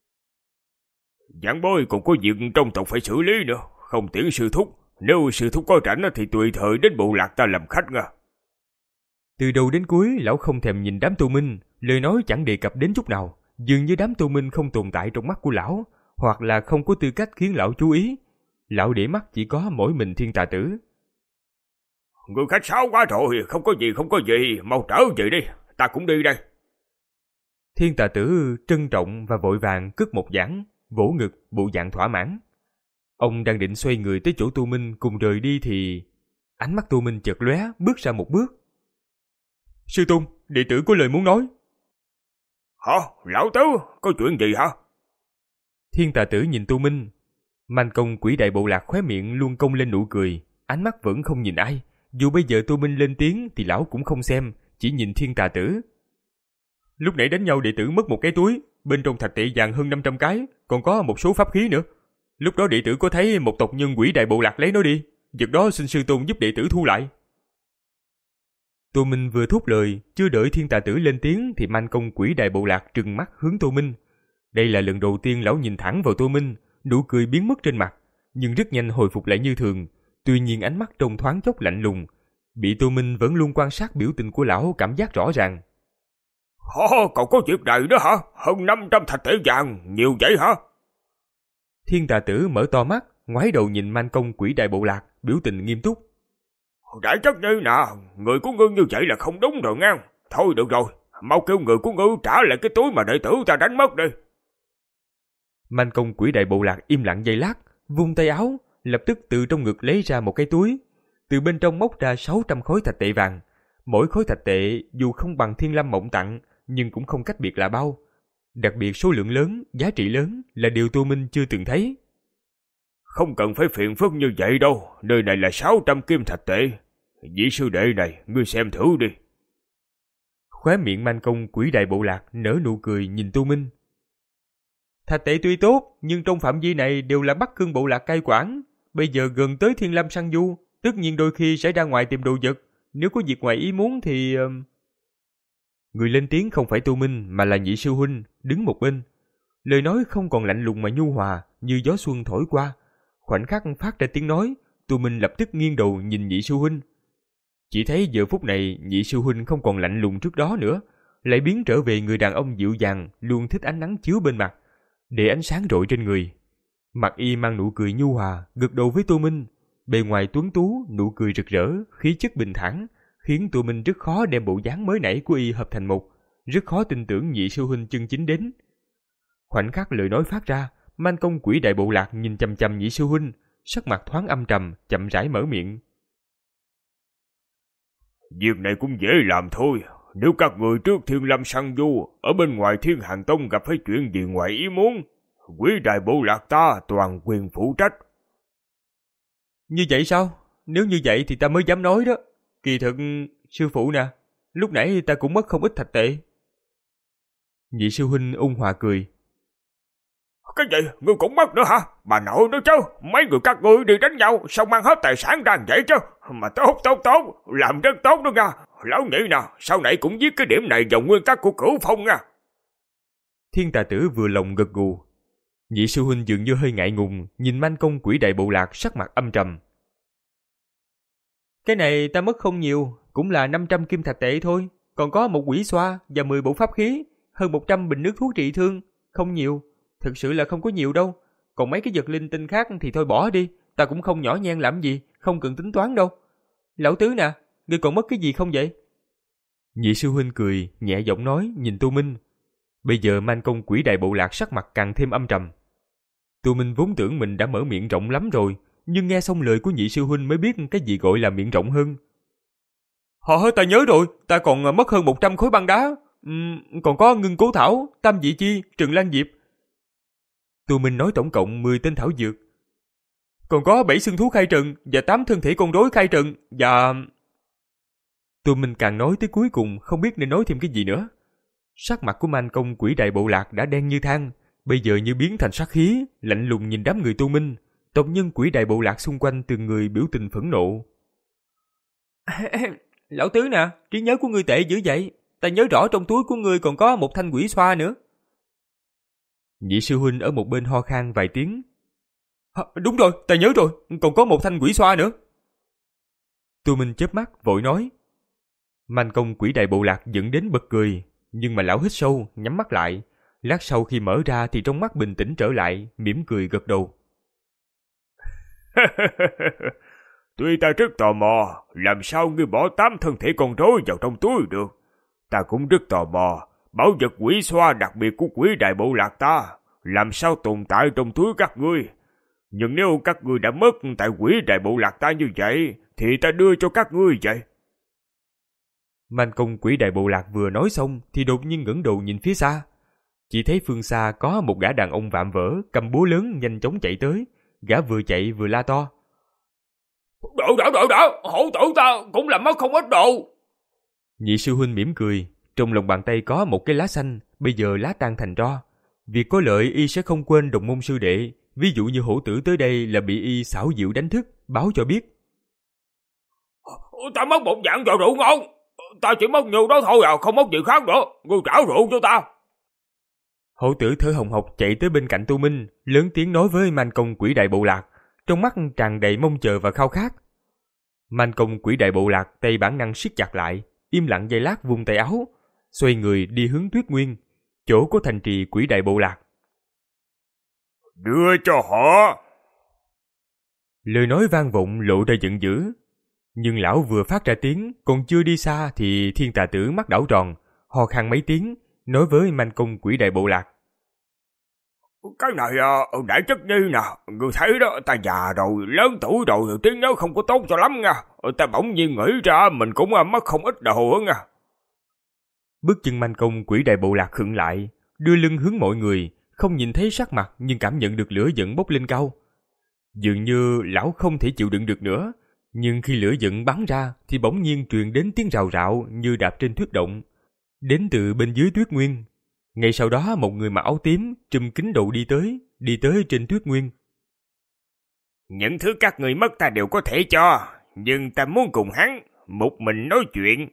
Giảng bối còn có việc trong tộc phải xử lý nữa, không tiễn sư thúc, nếu sư thúc có rảnh thì tùy thời đến bộ lạc ta làm khách nha. Từ đầu đến cuối, lão không thèm nhìn đám tu minh, lời nói chẳng đề cập đến chút nào, dường như đám tu minh không tồn tại trong mắt của lão, hoặc là không có tư cách khiến lão chú ý. Lão để mắt chỉ có mỗi mình Thiên Tà Tử. Người khách sáo quá rồi, không có gì không có gì, mau trở về đi, ta cũng đi đây. Thiên Tà Tử trân trọng và vội vàng cất một giảng, vỗ ngực, bộ dạng thỏa mãn. Ông đang định xoay người tới chỗ Tu Minh cùng rời đi thì ánh mắt Tu Minh chợt lóe, bước ra một bước. Sư tôn, đệ tử có lời muốn nói. Hả? Lão tứ, có chuyện gì hả? Thiên Tà Tử nhìn Tu Minh. Mạnh công Quỷ Đại Bộ Lạc khóe miệng luôn cong lên nụ cười, ánh mắt vẫn không nhìn ai. Dù bây giờ Tu Minh lên tiếng thì lão cũng không xem, chỉ nhìn Thiên Tà Tử. Lúc nãy đánh nhau đệ tử mất một cái túi, bên trong thạch tệ vàng hơn năm trăm cái, còn có một số pháp khí nữa. Lúc đó đệ tử có thấy một tộc nhân Quỷ Đại Bộ Lạc lấy nó đi, vật đó xin sư tôn giúp đệ tử thu lại. Tô Minh vừa thốt lời, chưa đợi Thiên Tà Tử lên tiếng thì Mạnh công Quỷ Đại Bộ Lạc trừng mắt hướng Tô Minh. Đây là lần đầu tiên lão nhìn thẳng vào Tô Minh, nụ cười biến mất trên mặt, nhưng rất nhanh hồi phục lại như thường. Tuy nhiên ánh mắt trông thoáng chốc lạnh lùng, bị Tô Minh vẫn luôn quan sát biểu tình của lão cảm giác rõ ràng. Ồ, cậu có việc này đó hả? Hơn năm trăm thạch tệ vàng, nhiều vậy hả? Thiên Tà Tử mở to mắt, ngoái đầu nhìn Mạnh công Quỷ Đại Bộ Lạc, biểu tình nghiêm túc. Đại chất như nè, người của ngươi như vậy là không đúng rồi ngang. Thôi được rồi, mau kêu người của ngươi trả lại cái túi mà đệ tử ta đánh mất đi. Mạnh công Quỷ Đại Bộ Lạc im lặng giây lát, vung tay áo, lập tức từ trong ngực lấy ra một cái túi, từ bên trong móc ra sáu trăm khối thạch tệ vàng. Mỗi khối thạch tệ dù không bằng Thiên Lâm Mộng tặng, nhưng cũng không cách biệt là bao. Đặc biệt số lượng lớn, giá trị lớn là điều Tô Minh chưa từng thấy. Không cần phải phiền phức như vậy đâu, nơi này là sáu trăm kim thạch tệ. Vị sư đệ này, ngươi xem thử đi. Khóe miệng Mạnh công Quỷ Đại Bộ Lạc nở nụ cười nhìn Tô Minh. Thạch tệ tuy tốt, nhưng trong phạm vi này đều là Bắc Cương Bộ Lạc cai quản. Bây giờ gần tới Thiên Lâm săn du, tất nhiên đôi khi sẽ ra ngoài tìm đồ vật. Nếu có việc ngoài ý muốn thì... Người lên tiếng không phải Tô Minh mà là Nhị sư huynh, đứng một bên. Lời nói không còn lạnh lùng mà nhu hòa, như gió xuân thổi qua. Khoảnh khắc phát ra tiếng nói, Tô Minh lập tức nghiêng đầu nhìn Nhị sư huynh. Chỉ thấy giờ phút này Nhị sư huynh không còn lạnh lùng trước đó nữa, lại biến trở về người đàn ông dịu dàng, luôn thích ánh nắng chiếu bên mặt, để ánh sáng rọi trên người. Mặt y mang nụ cười nhu hòa, gật đầu với Tô Minh. Bề ngoài tuấn tú, nụ cười rực rỡ, khí chất bình thản, khiến Tô Minh rất khó đem bộ dáng mới nãy của y hợp thành một, rất khó tin tưởng Nhị sư huynh chân chính đến. Khoảnh khắc lời nói phát ra, Mạnh công Quỷ Đại Bộ Lạc nhìn chằm chằm Nhị sư huynh, sắc mặt thoáng âm trầm, chậm rãi mở miệng. Việc này cũng dễ làm thôi. Nếu các người trước Thiên Lâm săn du, ở bên ngoài Thiên Hàng Tông gặp phải chuyện gì ngoài ý muốn, Quỷ Đại Bộ Lạc ta toàn quyền phụ trách. Như vậy sao? Nếu như vậy thì ta mới dám nói đó. Kỳ thực, sư phụ nè, lúc nãy ta cũng mất không ít thạch tệ. Nhị sư huynh ôn hòa cười. Cái gì? Ngươi cũng mất nữa hả? Bà nội nữa chứ. Mấy người các ngươi đi đánh nhau, sao mang hết tài sản ra vậy chứ? Mà tốt tốt tốt, làm rất tốt đó nha. Lão nhị nè, sau này cũng viết cái điểm này vào nguyên tắc của Cửu Phong nha. Thiên Tà Tử vừa lòng gật gù. Nhị sư huynh dường như hơi ngại ngùng, nhìn Mạnh công Quỷ Đại Bộ Lạc sắc mặt âm trầm. Cái này ta mất không nhiều, cũng là năm trăm kim thạch tệ thôi. Còn có một quỷ xoa và mười bộ pháp khí, hơn một trăm bình nước thuốc trị thương. Không nhiều, thực sự là không có nhiều đâu. Còn mấy cái vật linh tinh khác thì thôi bỏ đi, ta cũng không nhỏ nhen làm gì, không cần tính toán đâu. Lão tứ nè, ngươi còn mất cái gì không vậy? Nhị sư huynh cười, nhẹ giọng nói, nhìn Tu Minh. Bây giờ Man Công Quỷ Đại Bộ Lạc sắc mặt càng thêm âm trầm. Tu Minh vốn tưởng mình đã mở miệng rộng lắm rồi, nhưng nghe xong lời của nhị sư huynh mới biết cái gì gọi là miệng rộng hơn. Họ, ta nhớ rồi, ta còn mất hơn một trăm khối băng đá. Uhm, còn có ngưng cố thảo, tam dị chi, trừng lan diệp. Tu Minh nói tổng cộng mười tên thảo dược. Còn có bảy xương thú khai trần và tám thân thể con rối khai trần và... Tu Minh càng nói tới cuối cùng không biết nên nói thêm cái gì nữa. Sắc mặt của Man Công Quỷ Đại Bộ Lạc đã đen như than, bây giờ như biến thành sát khí, lạnh lùng nhìn đám người Tu Minh. Tộc nhân Quỷ Đại Bộ Lạc xung quanh từng người biểu tình phẫn nộ. Lão tứ nè, trí nhớ của ngươi tệ dữ vậy. Ta nhớ rõ trong túi của ngươi còn có một thanh quỷ xoa nữa. Nhị sư huynh ở một bên ho khan vài tiếng. À, đúng rồi, ta nhớ rồi, còn có một thanh quỷ xoa nữa. Tu Minh chớp mắt vội nói. Man Công Quỷ Đại Bộ Lạc dẫn đến bật cười, nhưng mà lão hít sâu, nhắm mắt lại. Lát sau khi mở ra thì trong mắt bình tĩnh trở lại, mỉm cười gật đầu. Tuy ta rất tò mò, làm sao ngươi bỏ tám thân thể con rối vào trong túi được? Ta cũng rất tò mò, bảo vật quỷ xoa đặc biệt của Quỷ Đại Bộ Lạc ta, làm sao tồn tại trong túi các ngươi? Nhưng nếu các ngươi đã mất tại Quỷ Đại Bộ Lạc ta như vậy, thì ta đưa cho các ngươi vậy. Man Công Quỷ Đại Bộ Lạc vừa nói xong thì đột nhiên ngẩng đầu nhìn phía xa. Chỉ thấy phương xa có một gã đàn ông vạm vỡ, cầm búa lớn nhanh chóng chạy tới. Gã vừa chạy vừa la to. Đỡ đỡ đỡ đỡ, hổ tử ta cũng làm mất không ít đồ. Nhị sư huynh mỉm cười, trong lòng bàn tay có một cái lá xanh, bây giờ lá tan thành tro. Việc có lợi y sẽ không quên đồng môn sư đệ, ví dụ như hổ tử tới đây là bị y xảo diệu đánh thức, báo cho biết. Ta mất một dạng vào rượu ngon, ta chỉ mất nhiều đó thôi à, không mất gì khác nữa, ngươi trả rượu cho ta. Hổ tử thở hồng hộc chạy tới bên cạnh Tu Minh, lớn tiếng nói với Man Công Quỷ Đại Bộ Lạc, trong mắt tràn đầy mong chờ và khao khát. Man Công Quỷ Đại Bộ Lạc tay bản năng siết chặt lại, im lặng giây lát vung tay áo, xoay người đi hướng Tuyết Nguyên, chỗ của thành trì Quỷ Đại Bộ Lạc. Đưa cho họ. Lời nói vang vọng lộ ra giận dữ, nhưng lão vừa phát ra tiếng, còn chưa đi xa thì Thiên Tà Tử mắt đảo tròn, ho khan mấy tiếng, nói với Man Công Quỷ Đại Bộ Lạc. Cái này uh, đại chất nhi nè, người thấy đó, ta già rồi, lớn tuổi rồi, trí nhớ không có tốt cho lắm nha. Ta bỗng nhiên nghĩ ra mình cũng uh, mất không ít đồ nha. Bước chân Man Công Quỷ Đại Bộ Lạc khựng lại, đưa lưng hướng mọi người, không nhìn thấy sắc mặt nhưng cảm nhận được lửa giận bốc lên cao. Dường như lão không thể chịu đựng được nữa, nhưng khi lửa giận bắn ra thì bỗng nhiên truyền đến tiếng rào rạo như đạp trên tuyết động, đến từ bên dưới Tuyết Nguyên. Ngay sau đó một người mặc áo tím, trùm kính đầu đi tới, đi tới trên Tuyết Nguyên. Những thứ các người mất ta đều có thể cho, nhưng ta muốn cùng hắn, một mình nói chuyện.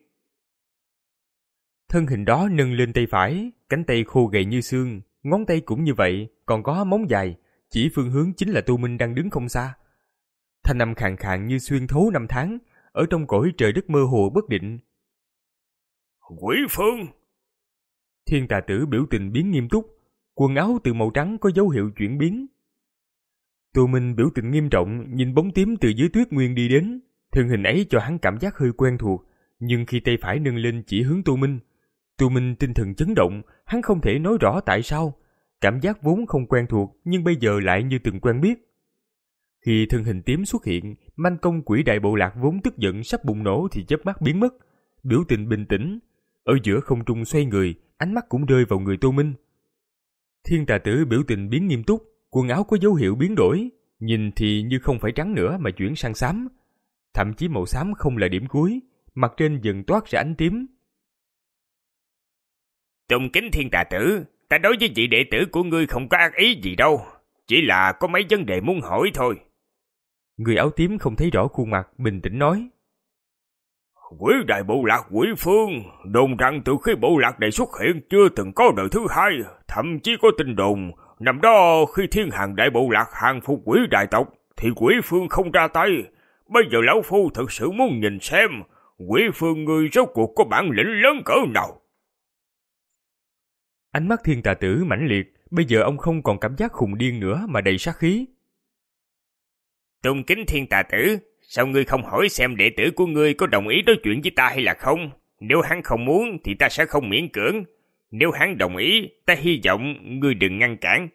Thân hình đó nâng lên tay phải, cánh tay khô gầy như xương, ngón tay cũng như vậy, còn có móng dài, chỉ phương hướng chính là Tu Minh đang đứng không xa. Thanh âm khàn khàn như xuyên thấu năm tháng, ở trong cõi trời đất mơ hồ bất định. Quỷ Phương! Thiên Tà Tử biểu tình biến nghiêm túc, quần áo từ màu trắng có dấu hiệu chuyển biến. Tu Minh biểu tình nghiêm trọng nhìn bóng tím từ dưới Tuyết Nguyên đi đến, thân hình ấy cho hắn cảm giác hơi quen thuộc, nhưng khi tay phải nâng lên chỉ hướng Tu Minh, Tu Minh tinh thần chấn động, hắn không thể nói rõ tại sao, cảm giác vốn không quen thuộc nhưng bây giờ lại như từng quen biết. Khi thân hình tím xuất hiện, Man Công Quỷ Đại Bộ Lạc vốn tức giận sắp bùng nổ thì chớp mắt biến mất, biểu tình bình tĩnh, ở giữa không trung xoay người, ánh mắt cũng rơi vào người Tu Minh. Thiên Tà Tử biểu tình biến nghiêm túc, quần áo có dấu hiệu biến đổi, nhìn thì như không phải trắng nữa mà chuyển sang xám, thậm chí màu xám không là điểm cuối, mặt trên dần toát ra ánh tím. Tôn kính Thiên Tà Tử, ta đối với vị đệ tử của ngươi không có ác ý gì đâu, chỉ là có mấy vấn đề muốn hỏi thôi. Người áo tím không thấy rõ khuôn mặt, bình tĩnh nói. Quỷ Đại Bộ Lạc Quỷ Phương, đồn rằng từ khi bộ lạc này xuất hiện chưa từng có đời thứ hai, thậm chí có tin đồn, năm đó khi Thiên Hàng Đại Bộ Lạc hàng phục Quỷ Đại Tộc, thì Quỷ Phương không ra tay. Bây giờ lão phu thực sự muốn nhìn xem, Quỷ Phương ngươi rốt cuộc có bản lĩnh lớn cỡ nào. Ánh mắt Thiên Tà Tử mãnh liệt, bây giờ ông không còn cảm giác khùng điên nữa mà đầy sát khí. Tôn kính Thiên Tà Tử, sao ngươi không hỏi xem đệ tử của ngươi có đồng ý nói chuyện với ta hay là không? Nếu hắn không muốn thì ta sẽ không miễn cưỡng. Nếu hắn đồng ý, ta hy vọng ngươi đừng ngăn cản.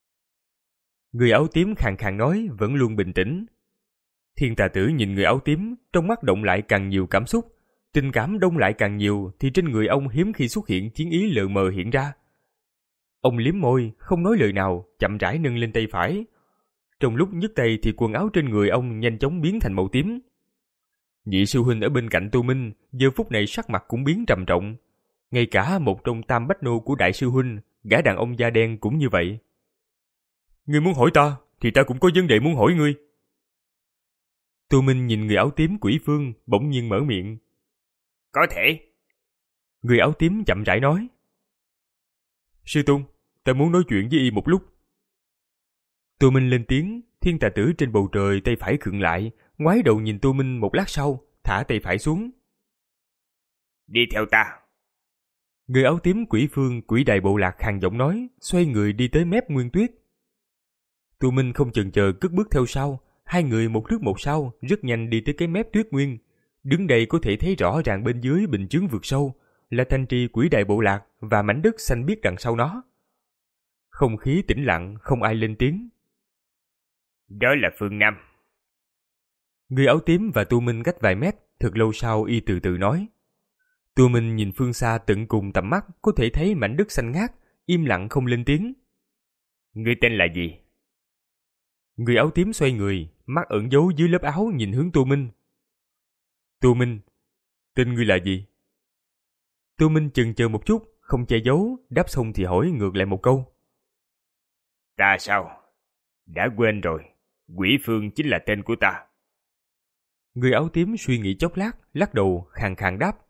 Người áo tím khàn khàn nói, vẫn luôn bình tĩnh. Thiên Tà Tử nhìn người áo tím, trong mắt động lại càng nhiều cảm xúc. Tình cảm đông lại càng nhiều thì trên người ông hiếm khi xuất hiện chiến ý lờ mờ hiện ra. Ông liếm môi, không nói lời nào, chậm rãi nâng lên tay phải. Trong lúc nhấc tay thì quần áo trên người ông nhanh chóng biến thành màu tím. Nhị sư huynh ở bên cạnh Tô Minh, giờ phút này sắc mặt cũng biến trầm trọng. Ngay cả một trong tam bách nô của đại sư huynh, gã đàn ông da đen cũng như vậy. Ngươi muốn hỏi ta, thì ta cũng có vấn đề muốn hỏi ngươi. Tô Minh nhìn người áo tím Quỷ Phương, bỗng nhiên mở miệng. Có thể. Người áo tím chậm rãi nói. Sư Tôn, ta muốn nói chuyện với y một lúc. Tô Minh lên tiếng, Thiên Tà Tử trên bầu trời tay phải khựng lại, ngoái đầu nhìn Tô Minh một lát sau, thả tay phải xuống. Đi theo ta. Người áo tím Quỷ Phương, Quỷ Đại Bộ Lạc khàn giọng nói, xoay người đi tới mép Nguyên Tuyết. Tô Minh không chần chờ cất bước theo sau, hai người một trước một sau, rất nhanh đi tới cái mép Tuyết Nguyên. Đứng đây có thể thấy rõ ràng bên dưới bình chướng vực sâu là thanh trì Quỷ Đại Bộ Lạc và mảnh đất xanh biếc đằng sau nó. Không khí tĩnh lặng, không ai lên tiếng. Đó là phương Nam. Người áo tím và Tô Minh cách vài mét, thật lâu sau y từ từ nói. Tô Minh nhìn phương xa tận cùng tầm mắt, có thể thấy mảnh đất xanh ngát, im lặng không lên tiếng. Ngươi tên là gì? Người áo tím xoay người, mắt ẩn giấu dưới lớp áo nhìn hướng Tô Minh. Tô Minh, tên ngươi là gì? Tô Minh chần chờ một chút, không che giấu, đáp xong thì hỏi ngược lại một câu. Ta sao? Đã quên rồi, Quỷ Phương chính là tên của ta. Người áo tím suy nghĩ chốc lát, lắc đầu, khàn khàn đáp.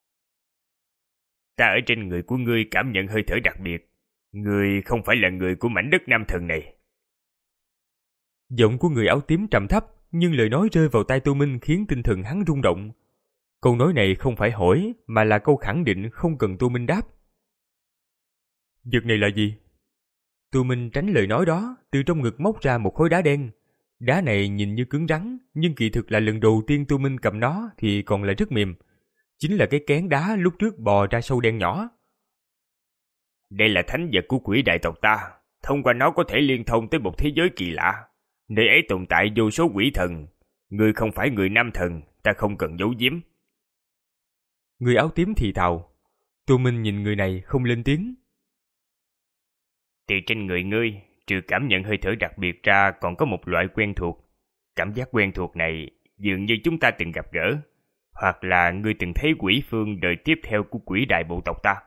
Ta ở trên người của ngươi cảm nhận hơi thở đặc biệt. Ngươi không phải là người của mảnh đất Nam Thần này. Giọng của người áo tím trầm thấp, nhưng lời nói rơi vào tai Tô Minh khiến tinh thần hắn rung động. Câu nói này không phải hỏi, mà là câu khẳng định không cần Tô Minh đáp. Vật này là gì? Tô Minh tránh lời nói đó, từ trong ngực móc ra một khối đá đen. Đá này nhìn như cứng rắn, nhưng kỳ thực là lần đầu tiên Tô Minh cầm nó thì còn là rất mềm. Chính là cái kén đá lúc trước bò ra sâu đen nhỏ. Đây là thánh vật của quỷ đại tộc ta. Thông qua nó có thể liên thông tới một thế giới kỳ lạ. Nơi ấy tồn tại vô số quỷ thần. Ngươi không phải người Nam Thần, ta không cần giấu giếm. Người áo tím thì thào. Tô Minh nhìn người này không lên tiếng. Thì trên người ngươi, trừ cảm nhận hơi thở đặc biệt ra còn có một loại quen thuộc. Cảm giác quen thuộc này dường như chúng ta từng gặp gỡ. Hoặc là ngươi từng thấy Quỷ Phương đời tiếp theo của quỷ đại bộ tộc ta.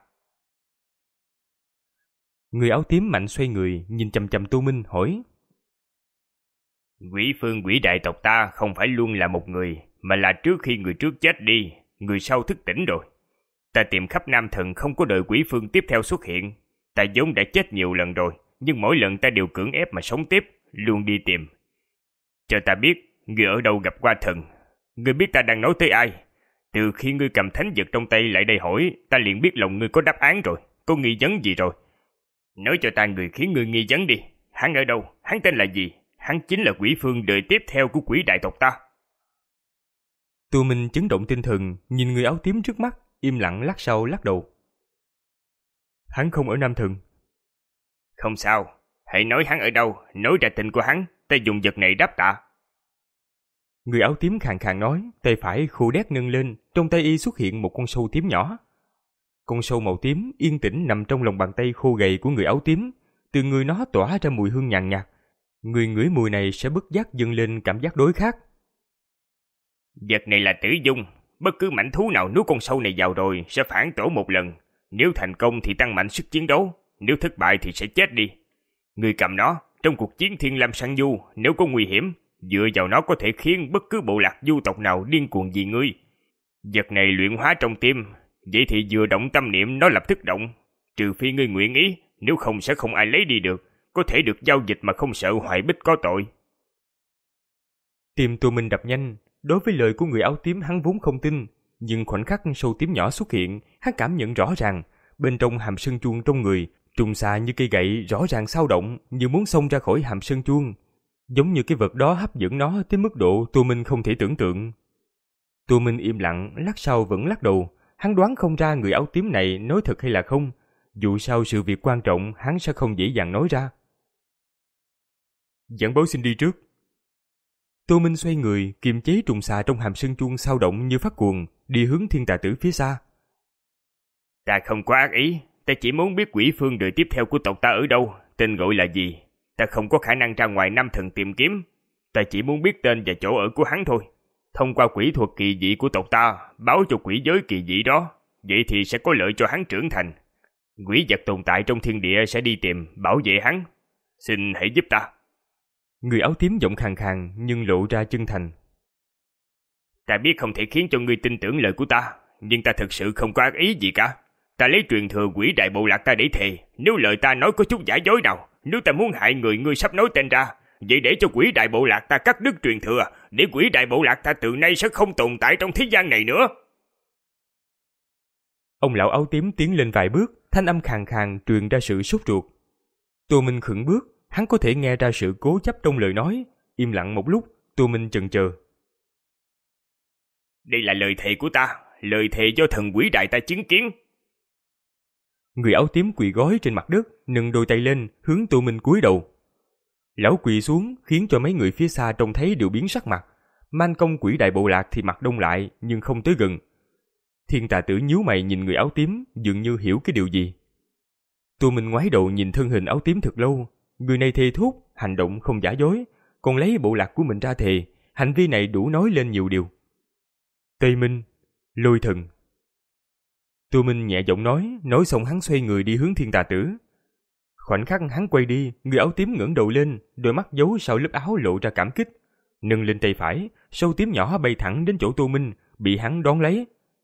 Người áo tím mạnh xoay người, nhìn chằm chằm Tô Minh hỏi. Quỷ Phương quỷ đại tộc ta không phải luôn là một người, mà là trước khi người trước chết đi, người sau thức tỉnh rồi. Ta tìm khắp Nam Thần không có đời Quỷ Phương tiếp theo xuất hiện. Ta vốn đã chết nhiều lần rồi, nhưng mỗi lần ta đều cưỡng ép mà sống tiếp, luôn đi tìm. Cho ta biết, ngươi ở đâu gặp qua thần. Ngươi biết ta đang nói tới ai. Từ khi ngươi cầm thánh vật trong tay lại đây hỏi, ta liền biết lòng ngươi có đáp án rồi, có nghi vấn gì rồi. Nói cho ta người khiến ngươi nghi vấn đi. Hắn ở đâu? Hắn tên là gì? Hắn chính là Quỷ Phương đời tiếp theo của quỷ đại tộc ta. Tô Minh chấn động tinh thần, nhìn người áo tím trước mắt, im lặng lắc sau lắc đầu. Hắn không ở Nam Thần. Không sao, hãy nói hắn ở đâu, nói ra tên của hắn, ta dùng vật này đáp tạ. Người áo tím khàn khàn nói, tay phải khô đét nâng lên, trong tay y xuất hiện một con sâu tím nhỏ. Con sâu màu tím yên tĩnh nằm trong lòng bàn tay khô gầy của người áo tím, từ người nó tỏa ra mùi hương nhàn nhạt. Người ngửi mùi này sẽ bất giác dâng lên cảm giác đối khác. Vật này là tử dung, bất cứ mãnh thú nào nuốt con sâu này vào rồi sẽ phản tổ một lần. Nếu thành công thì tăng mạnh sức chiến đấu, nếu thất bại thì sẽ chết đi. Người cầm nó, trong cuộc chiến Thiên Lam Săn Du, nếu có nguy hiểm, dựa vào nó có thể khiến bất cứ bộ lạc du tộc nào điên cuồng vì ngươi. Vật này luyện hóa trong tim, vậy thì vừa động tâm niệm nó lập tức động. Trừ phi ngươi nguyện ý, nếu không sẽ không ai lấy đi được, có thể được giao dịch mà không sợ hoại bích có tội. Tim Tô Minh đập nhanh, đối với lời của người áo tím hắn vốn không tin, nhưng khoảnh khắc sâu tím nhỏ xuất hiện, hắn cảm nhận rõ ràng, bên trong hàm sân chuông trong người Trùng xà như cây gậy rõ ràng xao động, như muốn xông ra khỏi hàm sơn chuông, giống như cái vật đó hấp dẫn nó tới mức độ Tô Minh không thể tưởng tượng. Tô Minh im lặng, lát sau vẫn lắc đầu. Hắn đoán không ra người áo tím này nói thật hay là không. Dù sao sự việc quan trọng hắn sẽ không dễ dàng nói ra. Giảng bối xin đi trước. Tô Minh xoay người, kiềm chế trùng xà trong hàm sơn chuông xao động như phát cuồng, đi hướng Thiên Tà Tử phía xa. Ta không có ác ý, ta chỉ muốn biết quỷ phương đời tiếp theo của tộc ta ở đâu, tên gọi là gì. Ta không có khả năng ra ngoài năm thần tìm kiếm. Ta chỉ muốn biết tên và chỗ ở của hắn thôi. Thông qua quỷ thuật kỳ dị của tộc ta, báo cho quỷ giới kỳ dị đó, vậy thì sẽ có lợi cho hắn trưởng thành. Quỷ vật tồn tại trong thiên địa sẽ đi tìm, bảo vệ hắn. Xin hãy giúp ta. Người áo tím giọng khàn khàn nhưng lộ ra chân thành. Ta biết không thể khiến cho ngươi tin tưởng lời của ta, nhưng ta thực sự không có ác ý gì cả. Ta lấy truyền thừa quỷ đại bộ lạc ta để thề, nếu lời ta nói có chút giả dối nào, nếu ta muốn hại người ngươi sắp nói tên ra, vậy để cho quỷ đại bộ lạc ta cắt đứt truyền thừa, để quỷ đại bộ lạc ta từ nay sẽ không tồn tại trong thế gian này nữa. Ông lão áo tím tiến lên vài bước, thanh âm khàn khàn truyền ra sự sốt ruột. Tô Minh khựng bước, hắn có thể nghe ra sự cố chấp trong lời nói. Im lặng một lúc, Tô Minh chần chờ. Đây là lời thề của ta, lời thề do thần quỷ đại ta chứng kiến. Người áo tím quỳ gối trên mặt đất, nâng đôi tay lên, hướng Tô Minh cúi đầu. Lão quỳ xuống khiến cho mấy người phía xa trông thấy đều biến sắc mặt. Man công quỷ đại bộ lạc thì mặt đông lại nhưng không tới gần. Thiên Tà Tử nhíu mày nhìn người áo tím, dường như hiểu cái điều gì. Tô Minh ngoái đầu nhìn thân hình áo tím thật lâu. Người này thề thốt, hành động không giả dối, còn lấy bộ lạc của mình ra thề. Hành vi này đủ nói lên nhiều điều. Tây Minh, Lôi Thần. Tô Minh nhẹ giọng nói, nói xong hắn xoay người đi hướng Thiên Tà Tử. Khoảnh khắc hắn quay đi, người áo tím ngẩng đầu lên, đôi mắt giấu sau lớp áo lộ ra cảm kích. Nâng lên tay phải, sâu tím nhỏ bay thẳng đến chỗ Tô Minh, bị hắn đón lấy.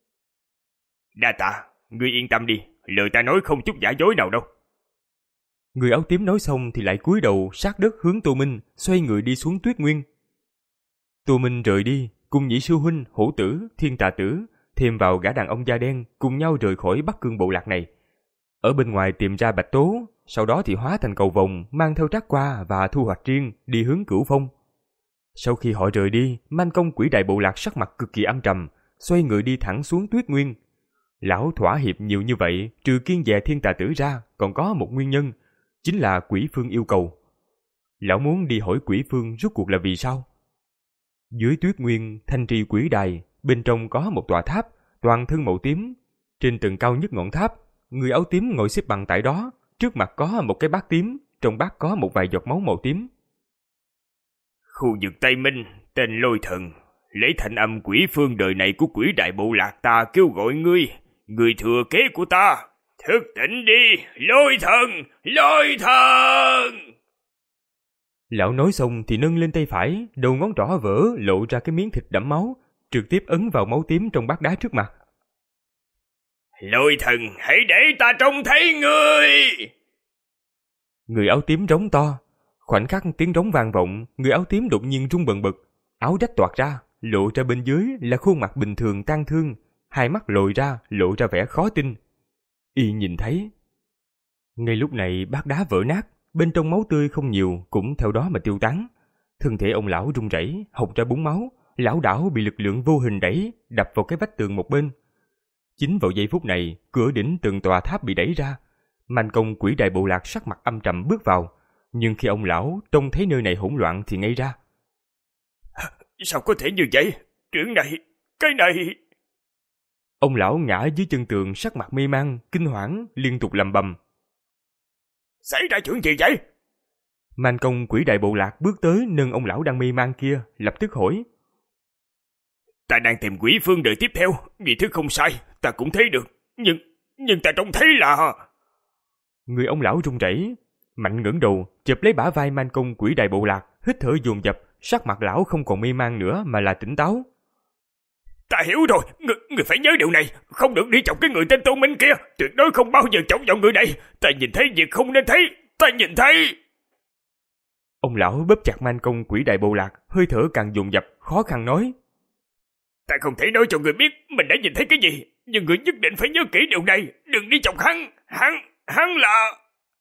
Đa tạ, ngươi yên tâm đi, lời ta nói không chút giả dối nào đâu. Người áo tím nói xong thì lại cúi đầu sát đất hướng Tô Minh, xoay người đi xuống Tuyết Nguyên. Tô Minh rời đi, cùng nhị sư huynh, Hổ Tử, Thiên Tà Tử, thêm vào gã đàn ông da đen, cùng nhau rời khỏi Bắc Cương bộ lạc này. Ở bên ngoài tìm ra Bạch Tố, sau đó thì hóa thành cầu vồng, mang theo trác qua và thu hoạch riêng, đi hướng Cửu Phong. Sau khi họ rời đi, Man công quỷ đại bộ lạc sắc mặt cực kỳ âm trầm, xoay người đi thẳng xuống Tuyết Nguyên. Lão thỏa hiệp nhiều như vậy, trừ kiêng dè Thiên Tà Tử ra, còn có một nguyên nhân, chính là Quỷ Phương yêu cầu. Lão muốn đi hỏi Quỷ Phương rốt cuộc là vì sao. Dưới Tuyết Nguyên, thanh trì quỷ đài, bên trong có một tòa tháp, toàn thân màu tím. Trên tầng cao nhất ngọn tháp, người áo tím ngồi xếp bằng tại đó, trước mặt có một cái bát tím, trong bát có một vài giọt máu màu tím. Khu vực Tây Minh, tên Lôi Thần, lấy thanh âm Quỷ Phương đời này của quỷ đại bộ lạc ta kêu gọi ngươi, người thừa kế của ta, thức tỉnh đi, Lôi Thần, Lôi Thần! Lão nói xong thì nâng lên tay phải, đầu ngón trỏ vỡ lộ ra cái miếng thịt đẫm máu, trực tiếp ấn vào máu tím trong bát đá trước mặt. Lôi Thần, hãy để ta trông thấy ngươi! Người áo tím rống to. Khoảnh khắc tiếng rống vang vọng, người áo tím đột nhiên rung bần bật, áo rách toạc ra, lộ ra bên dưới là khuôn mặt bình thường tang thương, hai mắt lồi ra, lộ ra vẻ khó tin. Y nhìn thấy. Ngay lúc này bát đá vỡ nát, bên trong máu tươi không nhiều cũng theo đó mà tiêu tán. Thân thể ông lão run rẩy, hộc ra búng máu, lão đảo bị lực lượng vô hình đẩy, đập vào cái vách tường một bên. Chính vào giây phút này, cửa đỉnh từng tòa tháp bị đẩy ra. Man công quỷ đại bộ lạc sắc mặt âm trầm bước vào, nhưng khi ông lão trông thấy nơi này hỗn loạn thì ngây ra. Sao có thể như vậy? Chuyện này, cái này... Ông lão ngã dưới chân tường, sắc mặt mê man, kinh hoảng, liên tục lầm bầm. Xảy ra chuyện gì vậy? Man công quỷ đại bộ lạc bước tới nâng ông lão đang mê man kia, lập tức hỏi. Ta đang tìm Quỷ Phương đời tiếp theo, nghi thức không sai, ta cũng thấy được, nhưng nhưng ta trông thấy là... Người ông lão run rẩy, mạnh ngẩng đầu, chụp lấy bả vai man công quỷ đại bộ lạc, hít thở dồn dập, sắc mặt lão không còn mê man nữa mà là tỉnh táo. Ta hiểu rồi, người, người phải nhớ điều này, không được đi chọc cái người tên Tô Minh kia, tuyệt đối không bao giờ chọc vào người này, ta nhìn thấy việc không nên thấy, ta nhìn thấy. Ông lão bóp chặt man công quỷ đại bộ lạc, hơi thở càng dồn dập, khó khăn nói. Ta không thể nói cho người biết mình đã nhìn thấy cái gì, nhưng người nhất định phải nhớ kỹ điều này, đừng đi chọc hắn, hắn, hắn là...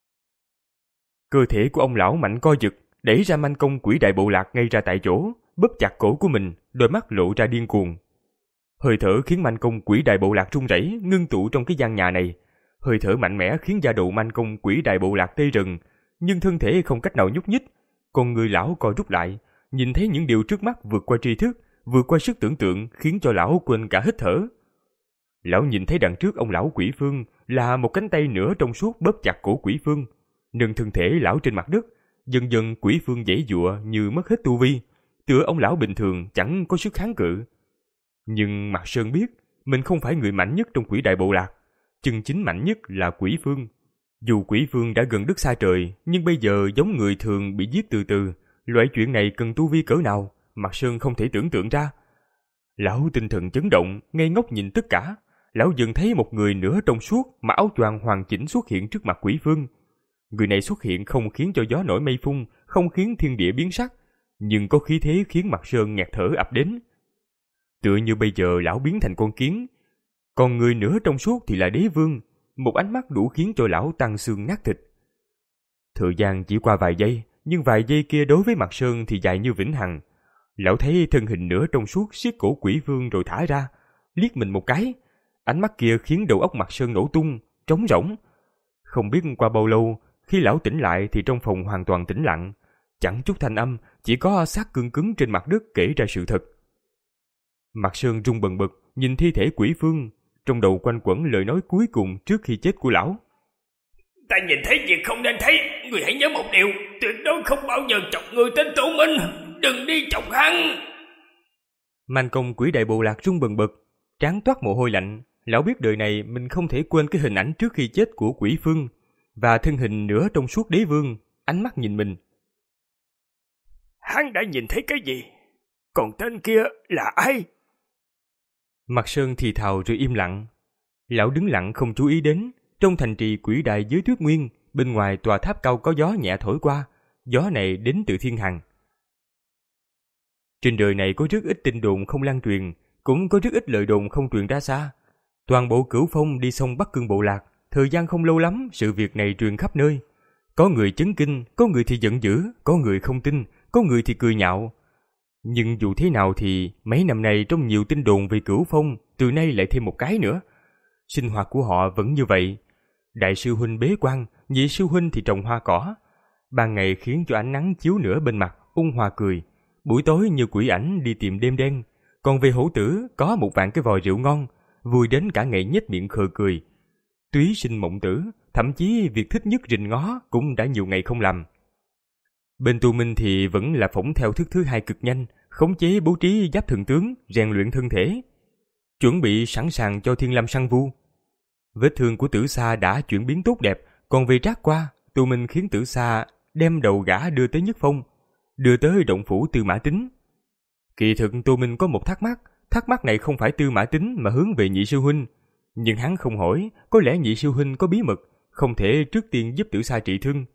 Cơ thể của ông lão mạnh co giật, đẩy ra manh công quỷ đại bộ lạc ngay ra tại chỗ, bóp chặt cổ của mình, đôi mắt lộ ra điên cuồng. Hơi thở khiến manh công quỷ đại bộ lạc run rẩy, ngưng tụ trong cái gian nhà này. Hơi thở mạnh mẽ khiến da đầu manh công quỷ đại bộ lạc tê rần, nhưng thân thể không cách nào nhúc nhích. Con người lão co rút lại, nhìn thấy những điều trước mắt vượt qua tri thức, vượt qua sức tưởng tượng, khiến cho lão quên cả hít thở. Lão nhìn thấy đằng trước ông lão Quỷ Phương là một cánh tay nửa trong suốt bóp chặt cổ Quỷ Phương, nâng thân thể lão trên mặt đất. Dần dần Quỷ Phương giãy giụa như mất hết tu vi, tựa ông lão bình thường chẳng có sức kháng cự. Nhưng Mạc Sơn biết mình không phải người mạnh nhất trong quỷ đại bộ lạc, chân chính mạnh nhất là Quỷ Phương. Dù Quỷ Phương đã gần đất xa trời, nhưng bây giờ giống người thường bị giết từ từ, loại chuyện này cần tu vi cỡ nào, Mạc Sơn không thể tưởng tượng ra. Lão tinh thần chấn động, ngây ngốc nhìn tất cả. Lão dần thấy một người nửa trong suốt mà áo choàng hoàn chỉnh xuất hiện trước mặt Quỷ Phương. Người này xuất hiện không khiến cho gió nổi mây phun, không khiến thiên địa biến sắc, nhưng có khí thế khiến Mạc Sơn nghẹt thở ập đến. Tựa như bây giờ lão biến thành con kiến, còn người nửa trong suốt thì là đế vương, một ánh mắt đủ khiến cho lão tăng xương nát thịt. Thời gian chỉ qua vài giây, nhưng vài giây kia đối với Mạc Sơn thì dài như vĩnh hằng. Lão thấy thân hình nửa trong suốt siết cổ Quỷ Vương rồi thả ra, liếc mình một cái. Ánh mắt kia khiến đầu óc Mạc Sơn nổ tung, trống rỗng. Không biết qua bao lâu, khi lão tỉnh lại thì trong phòng hoàn toàn tĩnh lặng, chẳng chút thanh âm, chỉ có xác cương cứng trên mặt đất kể ra sự thật. Mạc Sơn run bần bật nhìn thi thể Quỷ Phương, trong đầu quanh quẩn lời nói cuối cùng trước khi chết của lão. Ta nhìn thấy việc không nên thấy, người hãy nhớ một điều, tuyệt đối không bao giờ chọc người tên Tô Minh, đừng đi chọc hắn. Man công quỷ đại bộ lạc run bần bật, trán toát mồ hôi lạnh. Lão biết đời này mình không thể quên cái hình ảnh trước khi chết của Quỷ Phương và thân hình nửa trong suốt đế vương, ánh mắt nhìn mình. Hắn đã nhìn thấy cái gì? Còn tên kia là ai? Mạc Sơn thì thào rồi im lặng. Lão đứng lặng không chú ý đến. Trong thành trì quỷ đại dưới Tuyết Nguyên, bên ngoài tòa tháp cao có gió nhẹ thổi qua. Gió này đến từ thiên hằng. Trên đời này có rất ít tin đồn không lan truyền, cũng có rất ít lời đồn không truyền ra xa. Toàn bộ Cửu Phong đi sông Bắc Cương bộ lạc, thời gian không lâu lắm, sự việc này truyền khắp nơi. Có người chấn kinh, có người thì giận dữ, có người không tin, có người thì cười nhạo. Nhưng dù thế nào thì mấy năm nay trong nhiều tin đồn về Cửu Phong, từ nay lại thêm một cái nữa. Sinh hoạt của họ vẫn như vậy. Đại sư huynh bế quan, nhị sư huynh thì trồng hoa cỏ. Ban ngày khiến cho ánh nắng chiếu nửa bên mặt, ung hòa cười. Buổi tối như quỷ ảnh đi tìm đêm đen. Còn về hổ tử, có một vạn cái vòi rượu ngon, vui đến cả ngày nhếch miệng khờ cười. Túy sinh mộng tử, thậm chí việc thích nhất rình ngó cũng đã nhiều ngày không làm. Bên Tu Minh thì vẫn là phỏng theo thức thứ hai cực nhanh, khống chế bố trí giáp thần tướng, rèn luyện thân thể, chuẩn bị sẵn sàng cho thiên lâm săn vu. Vết thương của Tử Sa đã chuyển biến tốt đẹp, còn về Trác Qua, Tu Minh khiến Tử Sa đem đầu gã đưa tới Nhất Phong, đưa tới động phủ Tư Mã Tín. Kỳ thực Tu Minh có một thắc mắc, thắc mắc này không phải Tư Mã Tín mà hướng về nhị sư huynh, nhưng hắn không hỏi, có lẽ nhị sư huynh có bí mật, không thể trước tiên giúp Tử Sa trị thương.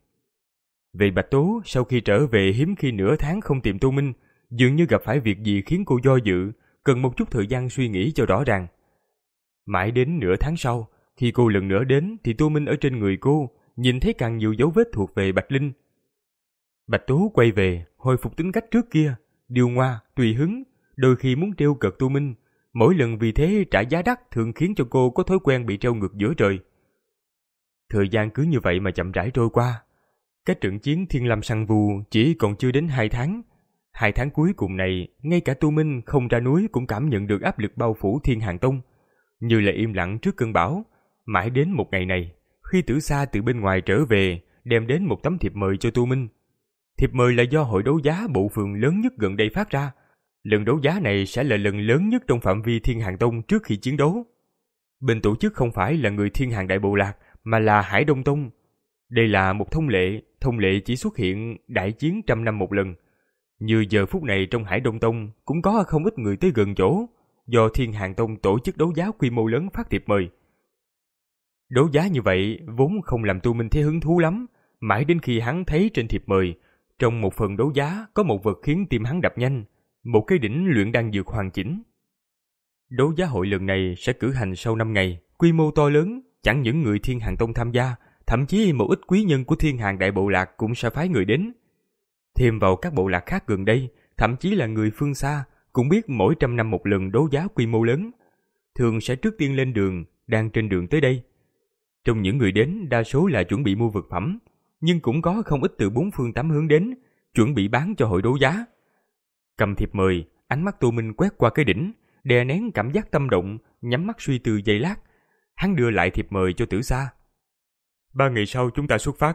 Về Bạch Tố, sau khi trở về hiếm khi nửa tháng không tìm Tu Minh, dường như gặp phải việc gì khiến cô do dự, cần một chút thời gian suy nghĩ cho rõ ràng. Mãi đến nửa tháng sau, khi cô lần nữa đến thì Tu Minh ở trên người cô, nhìn thấy càng nhiều dấu vết thuộc về Bạch Linh. Bạch Tố quay về, hồi phục tính cách trước kia, điêu ngoa, tùy hứng, đôi khi muốn trêu cợt Tu Minh, mỗi lần vì thế trả giá đắt thường khiến cho cô có thói quen bị treo ngược giữa trời. Thời gian cứ như vậy mà chậm rãi trôi qua. Cách trận chiến Thiên Lâm săn vu chỉ còn chưa đến hai tháng. Hai tháng cuối cùng này, ngay cả Tu Minh không ra núi cũng cảm nhận được áp lực bao phủ Thiên Hàng Tông, như là im lặng trước cơn bão. Mãi đến một ngày này, khi Tử Sa từ bên ngoài trở về, đem đến một tấm thiệp mời cho Tu Minh. Thiệp mời là do hội đấu giá bộ phường lớn nhất gần đây phát ra. Lần đấu giá này sẽ là lần lớn nhất trong phạm vi Thiên Hàng Tông trước khi chiến đấu. Bên tổ chức không phải là người Thiên Hàng Đại Bộ Lạc, mà là Hải Đông Tông. Đây là một thông lệ, thông lệ chỉ xuất hiện đại chiến trăm năm một lần. Như giờ phút này trong Hải Đông Tông cũng có không ít người tới gần chỗ, do Thiên Hàng Tông tổ chức đấu giá quy mô lớn phát thiệp mời. Đấu giá như vậy vốn không làm Tu Minh thấy hứng thú lắm, mãi đến khi hắn thấy trên thiệp mời, trong một phần đấu giá có một vật khiến tim hắn đập nhanh, một cái đỉnh luyện đan dược hoàn chỉnh. Đấu giá hội lần này sẽ cử hành sau năm ngày, quy mô to lớn, chẳng những người Thiên Hàng Tông tham gia, thậm chí một ít quý nhân của Thiên Hàng Đại Bộ Lạc cũng sẽ phái người đến. Thêm vào các bộ lạc khác gần đây, thậm chí là người phương xa, cũng biết mỗi trăm năm một lần đấu giá quy mô lớn, thường sẽ trước tiên lên đường, đang trên đường tới đây. Trong những người đến, đa số là chuẩn bị mua vật phẩm, nhưng cũng có không ít từ bốn phương tám hướng đến, chuẩn bị bán cho hội đấu giá. Cầm thiệp mời, ánh mắt Tô Minh quét qua cái đỉnh, đè nén cảm giác tâm động, nhắm mắt suy tư giây lát. Hắn đưa lại thiệp mời cho Tử Sa. Ba ngày sau chúng ta xuất phát.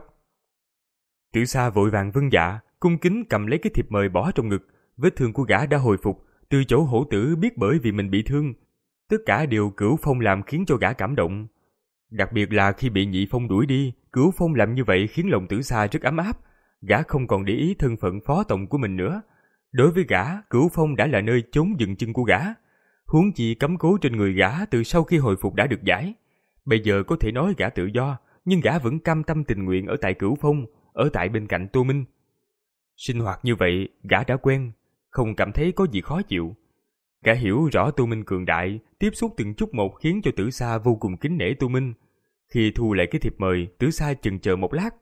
Tử Sa vội vàng vâng dạ, cung kính cầm lấy cái thiệp mời bỏ trong ngực. Vết thương của gã đã hồi phục, từ chỗ hổ tử biết bởi vì mình bị thương. Tất cả đều Cửu Phong làm khiến cho gã cảm động. Đặc biệt là khi bị Nhị Phong đuổi đi, Cửu Phong làm như vậy khiến lòng Tử Sa rất ấm áp. Gã không còn để ý thân phận phó tổng của mình nữa. Đối với gã, Cửu Phong đã là nơi chốn dừng chân của gã. Huống chi cấm cố trên người gã từ sau khi hồi phục đã được giải. Bây giờ có thể nói gã tự do, nhưng gã vẫn cam tâm tình nguyện ở tại Cửu Phong, ở tại bên cạnh Tô Minh. Sinh hoạt như vậy, gã đã quen, không cảm thấy có gì khó chịu. Gã hiểu rõ Tô Minh cường đại, tiếp xúc từng chút một khiến cho Tử Sa vô cùng kính nể Tô Minh. Khi thu lại cái thiệp mời, Tử Sa chần chờ một lát.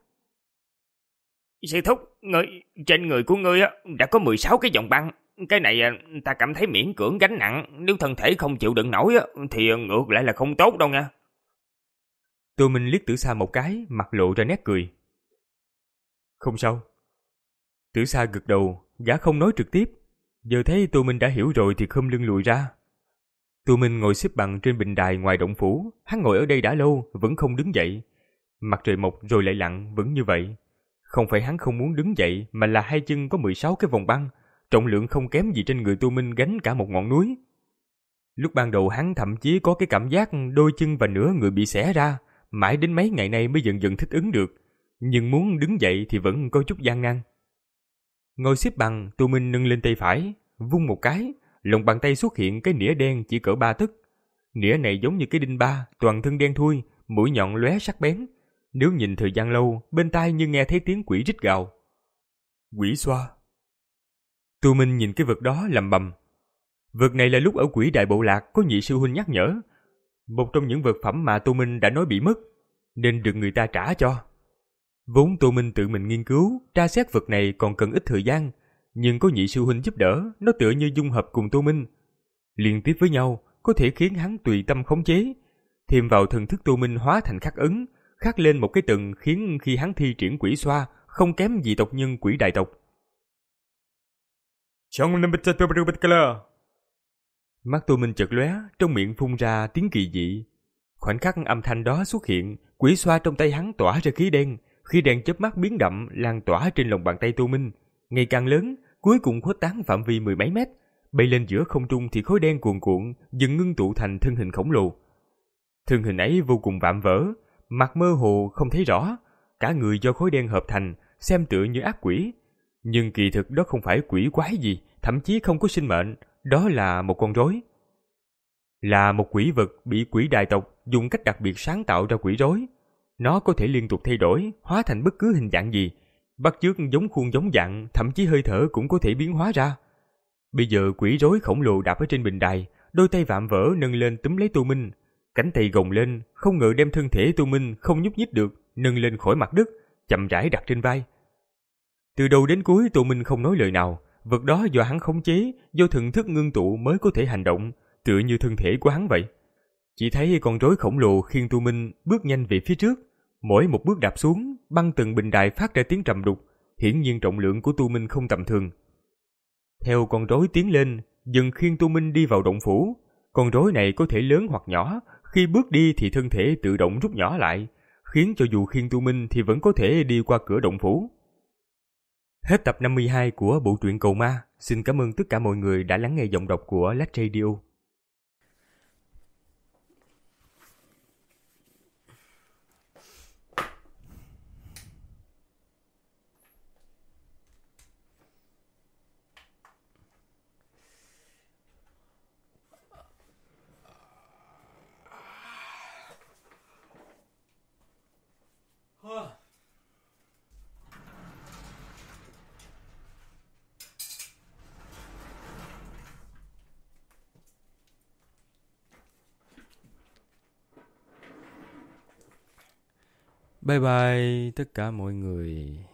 Sư thúc, người, trên người của ngươi đã có mười sáu cái vòng băng. Cái này ta cảm thấy miễn cưỡng gánh nặng, nếu thân thể không chịu đựng nổi thì ngược lại là không tốt đâu nha. Tô Minh liếc Tử Sa một cái, mặt lộ ra nét cười. Không sao. Tử Sa gật đầu, gã không nói trực tiếp. Giờ thấy Tô Minh đã hiểu rồi thì khom lưng lùi ra. Tô Minh ngồi xếp bằng trên bình đài ngoài động phủ. Hắn ngồi ở đây đã lâu, vẫn không đứng dậy. Mặt trời mọc rồi lại lặn, vẫn như vậy. Không phải hắn không muốn đứng dậy, mà là hai chân có mười sáu cái vòng băng, trọng lượng không kém gì trên người Tô Minh gánh cả một ngọn núi. Lúc ban đầu hắn thậm chí có cái cảm giác đôi chân và nửa người bị xẻ ra, mãi đến mấy ngày nay mới dần dần thích ứng được. Nhưng muốn đứng dậy thì vẫn có chút gian nan. Ngồi xếp bằng, Tô Minh nâng lên tay phải, vung một cái, lòng bàn tay xuất hiện cái nĩa đen chỉ cỡ ba tấc. Nĩa này giống như cái đinh ba, toàn thân đen thui, mũi nhọn lóe sắc bén. Nếu nhìn thời gian lâu, bên tai như nghe thấy tiếng quỷ rít gào. Quỷ xoa. Tô Minh nhìn cái vật đó lầm bầm. Vật này là lúc ở Quỷ Đại Bộ Lạc có Nhị sư huynh nhắc nhở. Một trong những vật phẩm mà Tô Minh đã nói bị mất, nên được người ta trả cho. Vốn Tô Minh tự mình nghiên cứu, tra xét vật này còn cần ít thời gian, nhưng có Nhị sư huynh giúp đỡ, nó tựa như dung hợp cùng Tô Minh. Liên tiếp với nhau, có thể khiến hắn tùy tâm khống chế. Thêm vào thần thức Tô Minh hóa thành khắc ấn, khắc lên một cái tầng khiến khi hắn thi triển quỷ xoa, không kém gì tộc nhân Quỷ Đại tộc. Mắt Tô Minh chợt lóe, trong miệng phun ra tiếng kỳ dị. Khoảnh khắc âm thanh đó xuất hiện, quỷ xoa trong tay hắn tỏa ra khí đen, khí đen chớp mắt biến đậm, lan tỏa trên lòng bàn tay Tô Minh, ngày càng lớn, cuối cùng khuếch tán phạm vi mười mấy mét, bay lên giữa không trung thì khối đen cuồn cuộn, dần ngưng tụ thành thân hình khổng lồ. Thân hình ấy vô cùng vạm vỡ, mặt mơ hồ không thấy rõ, cả người do khối đen hợp thành, xem tựa như ác quỷ. Nhưng kỳ thực đó không phải quỷ quái gì, thậm chí không có sinh mệnh, đó là một con rối. Là một quỷ vật bị Quỷ Đại tộc dùng cách đặc biệt sáng tạo ra quỷ rối. Nó có thể liên tục thay đổi, hóa thành bất cứ hình dạng gì, bắt chước giống khuôn giống dạng, thậm chí hơi thở cũng có thể biến hóa ra. Bây giờ quỷ rối khổng lồ đạp ở trên bình đài, đôi tay vạm vỡ nâng lên túm lấy Tô Minh, cánh tay gồng lên, không ngờ đem thân thể Tô Minh không nhúc nhích được, nâng lên khỏi mặt đất, chậm rãi đặt trên vai. Từ đầu đến cuối Tô Minh không nói lời nào, vật đó do hắn khống chế, do thần thức ngưng tụ mới có thể hành động, tựa như thân thể của hắn vậy. Chỉ thấy con rối khổng lồ khiêng Tô Minh bước nhanh về phía trước, mỗi một bước đạp xuống, băng tầng bình đài phát ra tiếng trầm đục, hiển nhiên trọng lượng của Tô Minh không tầm thường. Theo con rối tiến lên, dần khiêng Tô Minh đi vào động phủ. Con rối này có thể lớn hoặc nhỏ, khi bước đi thì thân thể tự động rút nhỏ lại, khiến cho dù khiêng Tô Minh thì vẫn có thể đi qua cửa động phủ. Hết tập năm mươi hai của bộ truyện Cầu Ma. Xin cảm ơn tất cả mọi người đã lắng nghe giọng đọc của Lách Radio. Bye bye tất cả mọi người.